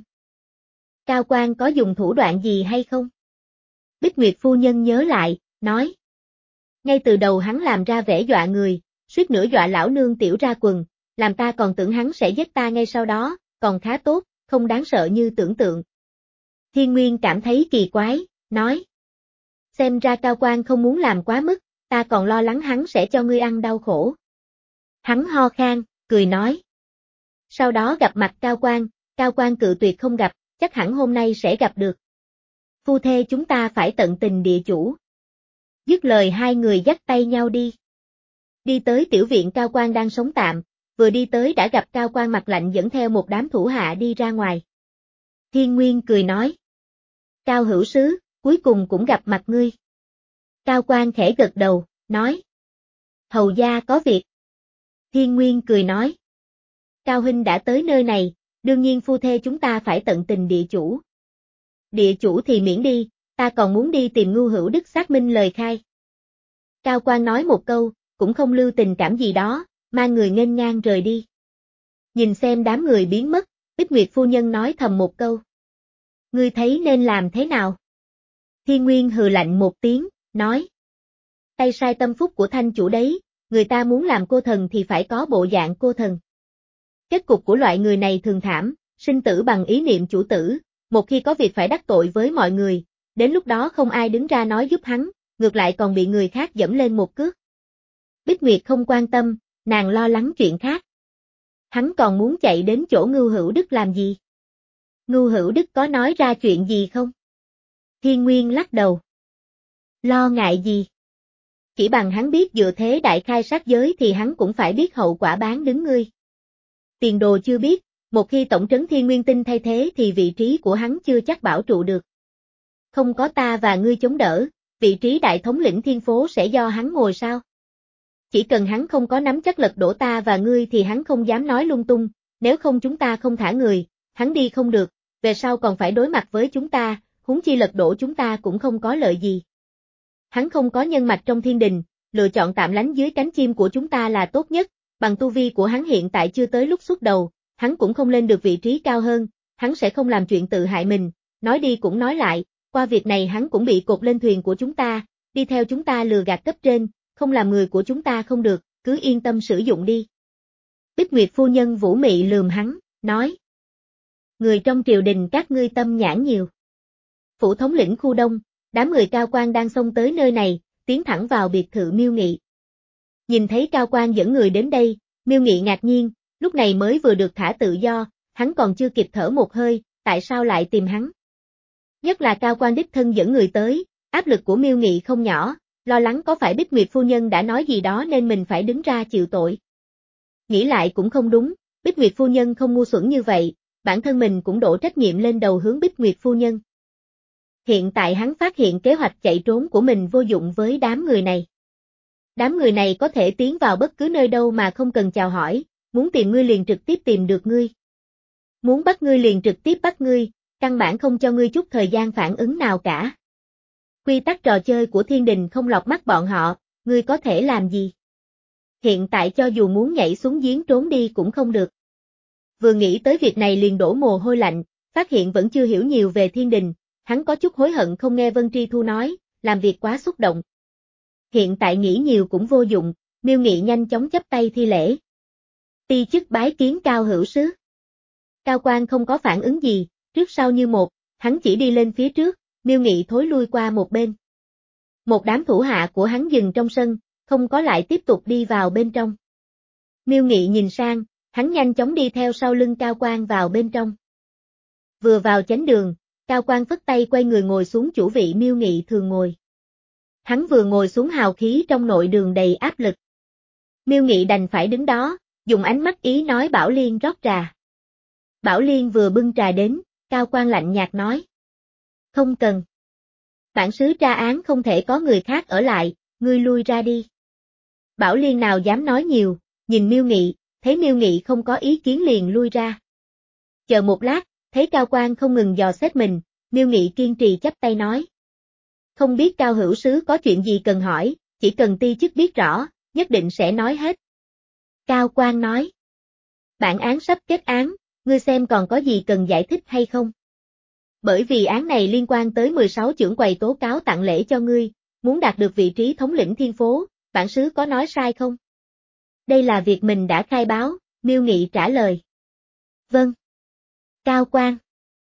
Cao Quan có dùng thủ đoạn gì hay không? Bích Nguyệt phu nhân nhớ lại, nói. Ngay từ đầu hắn làm ra vẻ dọa người, suýt nữa dọa lão nương tiểu ra quần, làm ta còn tưởng hắn sẽ giết ta ngay sau đó, còn khá tốt, không đáng sợ như tưởng tượng. Thiên Nguyên cảm thấy kỳ quái, nói. Xem ra Cao Quan không muốn làm quá mức, ta còn lo lắng hắn sẽ cho ngươi ăn đau khổ. Hắn ho khan, cười nói. Sau đó gặp mặt Cao Quan, Cao Quan cự tuyệt không gặp, chắc hẳn hôm nay sẽ gặp được. Phu thê chúng ta phải tận tình địa chủ. Dứt lời hai người dắt tay nhau đi. Đi tới tiểu viện Cao Quan đang sống tạm, vừa đi tới đã gặp Cao Quan mặt lạnh dẫn theo một đám thủ hạ đi ra ngoài. Thiên Nguyên cười nói. Cao hữu sứ, cuối cùng cũng gặp mặt ngươi. Cao Quan khẽ gật đầu, nói. Hầu gia có việc. Thiên Nguyên cười nói. Cao huynh đã tới nơi này, đương nhiên phu thê chúng ta phải tận tình địa chủ. Địa chủ thì miễn đi, ta còn muốn đi tìm Ngưu Hữu Đức xác minh lời khai. Cao Quan nói một câu, cũng không lưu tình cảm gì đó, mang người nghênh ngang rời đi. Nhìn xem đám người biến mất, Bích Nguyệt phu nhân nói thầm một câu. Ngươi thấy nên làm thế nào? Thiên Nguyên hừ lạnh một tiếng, nói. Tay sai tâm phúc của thanh chủ đấy, người ta muốn làm cô thần thì phải có bộ dạng cô thần. Kết cục của loại người này thường thảm, sinh tử bằng ý niệm chủ tử, một khi có việc phải đắc tội với mọi người, đến lúc đó không ai đứng ra nói giúp hắn, ngược lại còn bị người khác dẫm lên một cước. Bích Nguyệt không quan tâm, nàng lo lắng chuyện khác. Hắn còn muốn chạy đến chỗ Ngưu Hữu Đức làm gì? Ngưu Hữu Đức có nói ra chuyện gì không? Thiên Nguyên lắc đầu. Lo ngại gì? Chỉ bằng hắn biết dựa thế đại khai sát giới thì hắn cũng phải biết hậu quả bán đứng ngươi. Tiền đồ chưa biết, một khi tổng trấn Thiên Nguyên Tinh thay thế thì vị trí của hắn chưa chắc bảo trụ được. Không có ta và ngươi chống đỡ, vị trí đại thống lĩnh thiên phố sẽ do hắn ngồi sao? Chỉ cần hắn không có nắm chắc lật đổ ta và ngươi thì hắn không dám nói lung tung, nếu không chúng ta không thả người, hắn đi không được, về sau còn phải đối mặt với chúng ta, huống chi lật đổ chúng ta cũng không có lợi gì. Hắn không có nhân mạch trong thiên đình, lựa chọn tạm lánh dưới cánh chim của chúng ta là tốt nhất, bằng tu vi của hắn hiện tại chưa tới lúc xuất đầu, hắn cũng không lên được vị trí cao hơn, hắn sẽ không làm chuyện tự hại mình, nói đi cũng nói lại, qua việc này hắn cũng bị cột lên thuyền của chúng ta, đi theo chúng ta lừa gạt cấp trên, không làm người của chúng ta không được, cứ yên tâm sử dụng đi. Bích Nguyệt phu nhân vũ mị lườm hắn, nói. Người trong triều đình các ngươi tâm nhãn nhiều. Phủ thống lĩnh khu đông, đám người cao quan đang xông tới nơi này, tiến thẳng vào biệt thự Miêu Nghị. Nhìn thấy cao quan dẫn người đến đây, Miêu Nghị ngạc nhiên, lúc này mới vừa được thả tự do, hắn còn chưa kịp thở một hơi, tại sao lại tìm hắn? Nhất là cao quan đích thân dẫn người tới, áp lực của Miêu Nghị không nhỏ, lo lắng có phải Bích Nguyệt phu nhân đã nói gì đó nên mình phải đứng ra chịu tội. Nghĩ lại cũng không đúng, Bích Nguyệt phu nhân không ngu xuẩn như vậy, bản thân mình cũng đổ trách nhiệm lên đầu hướng Bích Nguyệt phu nhân. Hiện tại hắn phát hiện kế hoạch chạy trốn của mình vô dụng với đám người này. Đám người này có thể tiến vào bất cứ nơi đâu mà không cần chào hỏi, muốn tìm ngươi liền trực tiếp tìm được ngươi. Muốn bắt ngươi liền trực tiếp bắt ngươi, căn bản không cho ngươi chút thời gian phản ứng nào cả. Quy tắc trò chơi của thiên đình không lọt mắt bọn họ, ngươi có thể làm gì? Hiện tại cho dù muốn nhảy xuống giếng trốn đi cũng không được. Vừa nghĩ tới việc này liền đổ mồ hôi lạnh, phát hiện vẫn chưa hiểu nhiều về thiên đình, hắn có chút hối hận không nghe Vân Tri Thu nói, làm việc quá xúc động. Hiện tại nghĩ nhiều cũng vô dụng, Miêu Nghị nhanh chóng chắp tay thi lễ. Ti chức bái kiến Cao hữu sứ. Cao quan không có phản ứng gì, trước sau như một, hắn chỉ đi lên phía trước, Miêu Nghị thối lui qua một bên. Một đám thủ hạ của hắn dừng trong sân, không có lại tiếp tục đi vào bên trong. Miêu Nghị nhìn sang, hắn nhanh chóng đi theo sau lưng Cao quan vào bên trong. Vừa vào chánh đường, Cao quan phất tay quay người ngồi xuống chủ vị Miêu Nghị thường ngồi. Hắn vừa ngồi xuống hào khí trong nội đường đầy áp lực. Miêu Nghị đành phải đứng đó, dùng ánh mắt ý nói Bảo Liên rót trà. Bảo Liên vừa bưng trà đến, Cao quan lạnh nhạt nói. Không cần. Bản sứ tra án không thể có người khác ở lại, ngươi lui ra đi. Bảo Liên nào dám nói nhiều, nhìn Miêu Nghị, thấy Miêu Nghị không có ý kiến liền lui ra. Chờ một lát, thấy Cao quan không ngừng dò xét mình, Miêu Nghị kiên trì chắp tay nói. Không biết Cao hữu sứ có chuyện gì cần hỏi, chỉ cần ti chức biết rõ, nhất định sẽ nói hết. Cao quan nói. Bản án sắp kết án, ngươi xem còn có gì cần giải thích hay không? Bởi vì án này liên quan tới mười sáu chưởng quầy tố cáo tặng lễ cho ngươi, muốn đạt được vị trí thống lĩnh thiên phố, bản sứ có nói sai không? Đây là việc mình đã khai báo, Miêu Nghị trả lời. Vâng. Cao quan.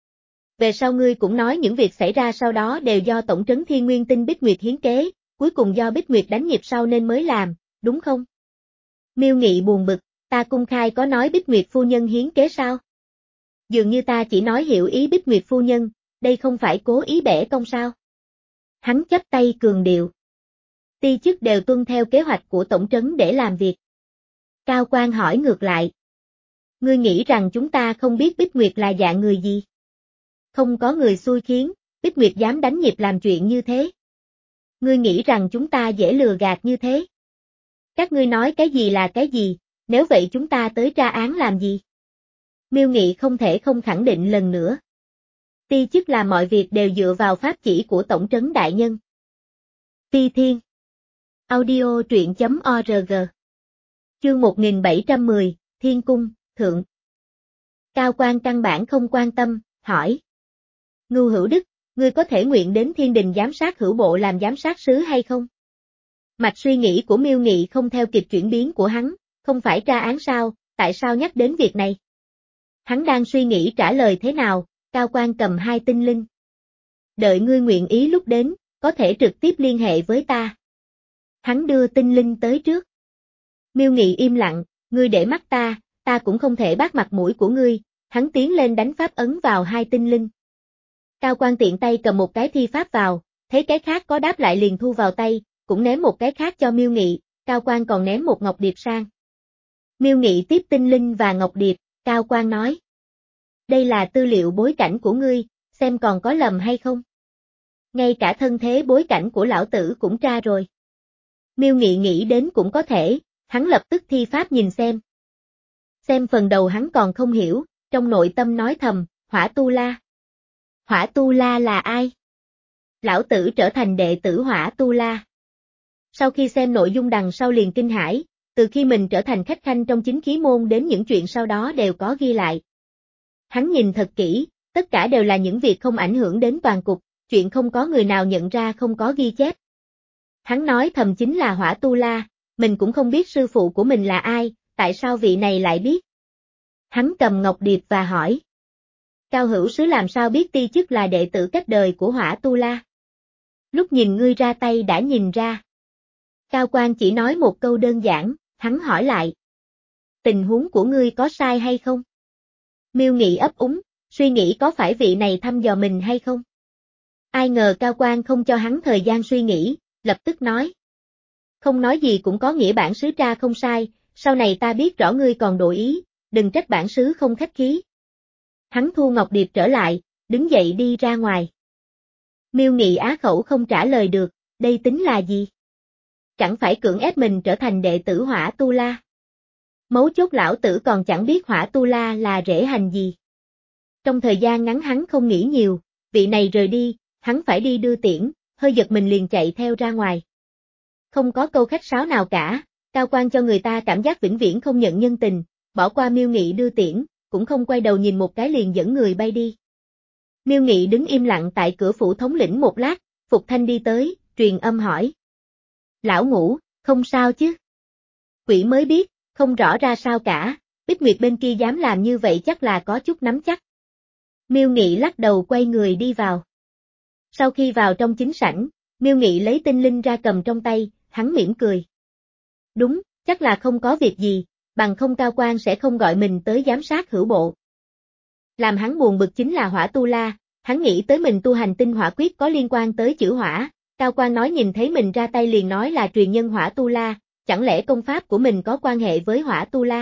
Về sau ngươi cũng nói những việc xảy ra sau đó đều do tổng trấn Thiên Nguyên Tinh Bích Nguyệt hiến kế, cuối cùng do Bích Nguyệt đánh nhịp sau nên mới làm, đúng không? Miêu Nghị buồn bực, ta cung khai có nói Bích Nguyệt phu nhân hiến kế sao? Dường như ta chỉ nói hiểu ý Bích Nguyệt phu nhân, đây không phải cố ý bẻ cong sao? Hắn chắp tay cường điệu. Ti chức đều tuân theo kế hoạch của tổng trấn để làm việc. Cao quan hỏi ngược lại. Ngươi nghĩ rằng chúng ta không biết Bích Nguyệt là dạng người gì? Không có người xui khiến, Bích Nguyệt dám đánh nhịp làm chuyện như thế. Ngươi nghĩ rằng chúng ta dễ lừa gạt như thế? Các ngươi nói cái gì là cái gì, nếu vậy chúng ta tới tra án làm gì? Miêu Nghị không thể không khẳng định lần nữa. Ti chức làm mọi việc đều dựa vào pháp chỉ của tổng trấn đại nhân. Phi Thiên. Audio truyện chấm org. Chương một nghìn bảy trăm mười, Thiên Cung, Thượng. Cao quan căn bản không quan tâm, hỏi. Ngưu Hữu Đức, ngươi có thể nguyện đến thiên đình giám sát hữu bộ làm giám sát sứ hay không? Mạch suy nghĩ của Miêu Nghị không theo kịp chuyển biến của hắn, không phải tra án sao, tại sao nhắc đến việc này? Hắn đang suy nghĩ trả lời thế nào, Cao quan cầm hai tinh linh. Đợi ngươi nguyện ý lúc đến, có thể trực tiếp liên hệ với ta. Hắn đưa tinh linh tới trước. Miêu Nghị im lặng, ngươi để mắt ta, ta cũng không thể bác mặt mũi của ngươi, hắn tiến lên đánh pháp ấn vào hai tinh linh. Cao Quan tiện tay cầm một cái thi pháp vào, thấy cái khác có đáp lại liền thu vào tay, cũng ném một cái khác cho Miêu Nghị, Cao Quan còn ném một ngọc điệp sang. Miêu Nghị tiếp tinh linh và ngọc điệp, Cao Quan nói. Đây là tư liệu bối cảnh của ngươi, xem còn có lầm hay không. Ngay cả thân thế bối cảnh của lão tử cũng tra rồi. Miêu Nghị nghĩ đến cũng có thể, hắn lập tức thi pháp nhìn xem. Xem phần đầu hắn còn không hiểu, trong nội tâm nói thầm, Hỏa Tu La. Hỏa Tu La là ai? Lão tử trở thành đệ tử Hỏa Tu La. Sau khi xem nội dung đằng sau liền kinh hãi, từ khi mình trở thành khách khanh trong chính khí môn đến những chuyện sau đó đều có ghi lại. Hắn nhìn thật kỹ, tất cả đều là những việc không ảnh hưởng đến toàn cục, chuyện không có người nào nhận ra không có ghi chép. Hắn nói thầm chính là Hỏa Tu La, mình cũng không biết sư phụ của mình là ai, tại sao vị này lại biết. Hắn cầm ngọc điệp và hỏi. Cao hữu sứ làm sao biết ti chức là đệ tử cách đời của Hỏa Tu La? Lúc nhìn ngươi ra tay đã nhìn ra. Cao Quan chỉ nói một câu đơn giản, hắn hỏi lại. Tình huống của ngươi có sai hay không? Miêu Nghị ấp úng, suy nghĩ có phải vị này thăm dò mình hay không? Ai ngờ Cao Quan không cho hắn thời gian suy nghĩ, lập tức nói. Không nói gì cũng có nghĩa bản sứ tra không sai, sau này ta biết rõ ngươi còn đổi ý, đừng trách bản sứ không khách khí. Hắn thu ngọc điệp trở lại, đứng dậy đi ra ngoài. Miêu Nghị á khẩu không trả lời được, đây tính là gì? Chẳng phải cưỡng ép mình trở thành đệ tử Hỏa Tu La. Mấu chốt lão tử còn chẳng biết Hỏa Tu La là rễ hành gì. Trong thời gian ngắn hắn không nghĩ nhiều, vị này rời đi, hắn phải đi đưa tiễn, hơi giật mình liền chạy theo ra ngoài. Không có câu khách sáo nào cả, Cao Quan cho người ta cảm giác vĩnh viễn không nhận nhân tình, bỏ qua Miêu Nghị đưa tiễn, cũng không quay đầu nhìn một cái liền dẫn người bay đi. Miêu Nghị đứng im lặng tại cửa phủ thống lĩnh một lát, Phục Thanh đi tới, truyền âm hỏi. Lão Ngũ, không sao chứ? Quỷ mới biết, không rõ ra sao cả, Bích Nguyệt bên kia dám làm như vậy chắc là có chút nắm chắc. Miêu Nghị lắc đầu quay người đi vào. Sau khi vào trong chính sảnh, Miêu Nghị lấy tinh linh ra cầm trong tay, hắn mỉm cười. Đúng, chắc là không có việc gì, bằng không Cao Quan sẽ không gọi mình tới giám sát hữu bộ. Làm hắn buồn bực chính là Hỏa Tu La, hắn nghĩ tới mình tu hành tinh hỏa quyết có liên quan tới chữ hỏa, Cao Quan nói nhìn thấy mình ra tay liền nói là truyền nhân Hỏa Tu La, chẳng lẽ công pháp của mình có quan hệ với Hỏa Tu La?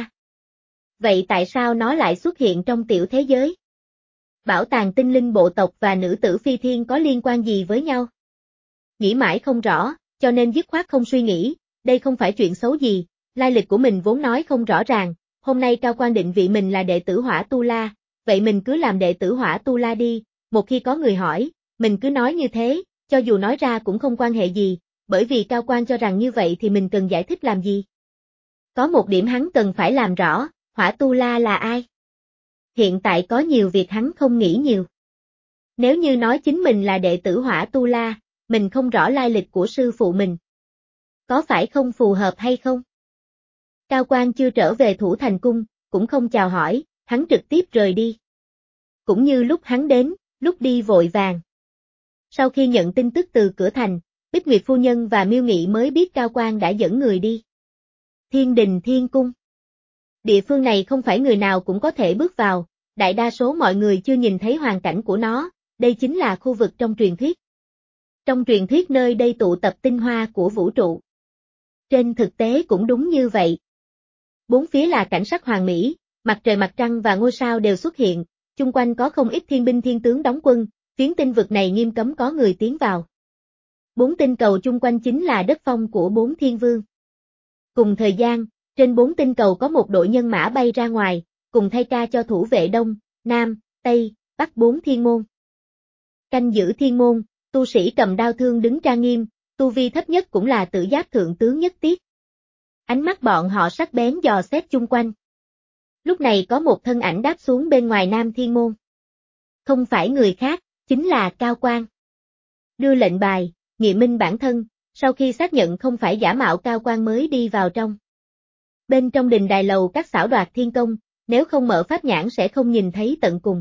Vậy tại sao nó lại xuất hiện trong tiểu thế giới? Bảo tàng tinh linh bộ tộc và nữ tử phi thiên có liên quan gì với nhau? Nghĩ mãi không rõ, cho nên dứt khoát không suy nghĩ, đây không phải chuyện xấu gì, lai lịch của mình vốn nói không rõ ràng, hôm nay Cao Quan định vị mình là đệ tử Hỏa Tu La, vậy mình cứ làm đệ tử Hỏa Tu La đi, một khi có người hỏi, mình cứ nói như thế, cho dù nói ra cũng không quan hệ gì, bởi vì Cao Quan cho rằng như vậy thì mình cần giải thích làm gì. Có một điểm hắn cần phải làm rõ, Hỏa Tu La là ai? Hiện tại có nhiều việc hắn không nghĩ nhiều. Nếu như nói chính mình là đệ tử Hỏa Tu La, mình không rõ lai lịch của sư phụ mình. Có phải không phù hợp hay không? Cao Quan chưa trở về Thủ Thành Cung, cũng không chào hỏi, hắn trực tiếp rời đi. Cũng như lúc hắn đến, lúc đi vội vàng. Sau khi nhận tin tức từ cửa thành, Bích Nguyệt Phu Nhân và Miêu Nghị mới biết Cao Quan đã dẫn người đi. Thiên Đình Thiên Cung. Địa phương này không phải người nào cũng có thể bước vào, đại đa số mọi người chưa nhìn thấy hoàn cảnh của nó, đây chính là khu vực trong truyền thuyết. Trong truyền thuyết nơi đây tụ tập tinh hoa của vũ trụ. Trên thực tế cũng đúng như vậy. Bốn phía là cảnh sắc hoàn mỹ, mặt trời mặt trăng và ngôi sao đều xuất hiện, chung quanh có không ít thiên binh thiên tướng đóng quân, phiến tinh vực này nghiêm cấm có người tiến vào. Bốn tinh cầu chung quanh chính là đất phong của bốn thiên vương. Cùng thời gian, trên bốn tinh cầu có một đội nhân mã bay ra ngoài, cùng thay ca cho thủ vệ Đông, Nam, Tây, Bắc bốn thiên môn. Canh giữ thiên môn, tu sĩ cầm đao thương đứng trang nghiêm, tu vi thấp nhất cũng là Tử Giáp thượng tướng nhất tiết. Ánh mắt bọn họ sắc bén dò xét chung quanh. Lúc này có một thân ảnh đáp xuống bên ngoài Nam Thiên Môn. Không phải người khác, chính là Cao Quan. Đưa lệnh bài, nghiệm minh bản thân, sau khi xác nhận không phải giả mạo Cao Quan mới đi vào trong. Bên trong đình đài lầu các xảo đoạt thiên công, nếu không mở pháp nhãn sẽ không nhìn thấy tận cùng.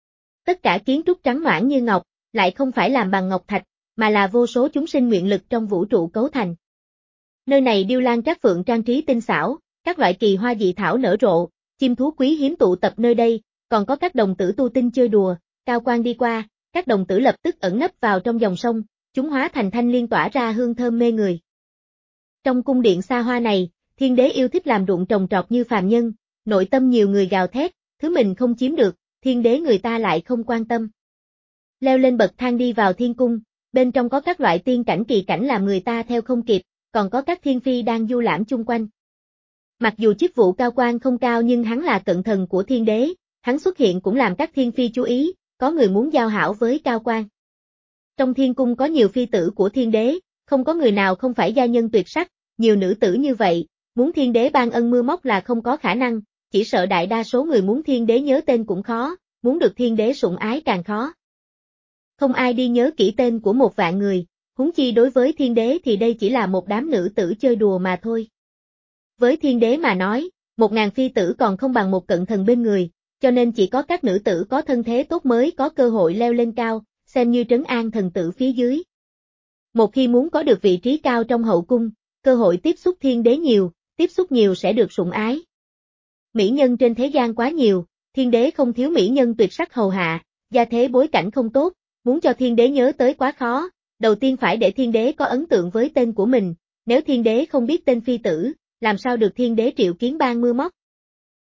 Tất cả kiến trúc trắng noãn như ngọc, lại không phải làm bằng ngọc thạch, mà là vô số chúng sinh nguyện lực trong vũ trụ cấu thành. Nơi này điêu lan trác phượng trang trí tinh xảo, các loại kỳ hoa dị thảo nở rộ, chim thú quý hiếm tụ tập nơi đây, còn có các đồng tử tu tinh chơi đùa, Cao Quang đi qua, các đồng tử lập tức ẩn nấp vào trong dòng sông, chúng hóa thành thanh liên tỏa ra hương thơm mê người. Trong cung điện xa hoa này, thiên đế yêu thích làm ruộng trồng trọt như phàm nhân, nội tâm nhiều người gào thét, thứ mình không chiếm được, thiên đế người ta lại không quan tâm. Leo lên bậc thang đi vào thiên cung, bên trong có các loại tiên cảnh kỳ cảnh làm người ta theo không kịp, còn có các thiên phi đang du lãm chung quanh. Mặc dù chức vụ Cao Quang không cao nhưng hắn là cận thần của thiên đế, hắn xuất hiện cũng làm các thiên phi chú ý, có người muốn giao hảo với Cao Quang. Trong thiên cung có nhiều phi tử của thiên đế, không có người nào không phải gia nhân tuyệt sắc, nhiều nữ tử như vậy, muốn thiên đế ban ân mưa móc là không có khả năng, chỉ sợ đại đa số người muốn thiên đế nhớ tên cũng khó, muốn được thiên đế sủng ái càng khó. Không ai đi nhớ kỹ tên của một vạn người, huống chi đối với thiên đế thì đây chỉ là một đám nữ tử chơi đùa mà thôi. Với thiên đế mà nói, một ngàn phi tử còn không bằng một cận thần bên người, cho nên chỉ có các nữ tử có thân thế tốt mới có cơ hội leo lên cao, xem như trấn an thần tử phía dưới. Một khi muốn có được vị trí cao trong hậu cung, cơ hội tiếp xúc thiên đế nhiều, tiếp xúc nhiều sẽ được sủng ái. Mỹ nhân trên thế gian quá nhiều, thiên đế không thiếu mỹ nhân tuyệt sắc hầu hạ, gia thế bối cảnh không tốt, muốn cho thiên đế nhớ tới quá khó, đầu tiên phải để thiên đế có ấn tượng với tên của mình, nếu thiên đế không biết tên phi tử, làm sao được thiên đế triệu kiến ban mưa móc.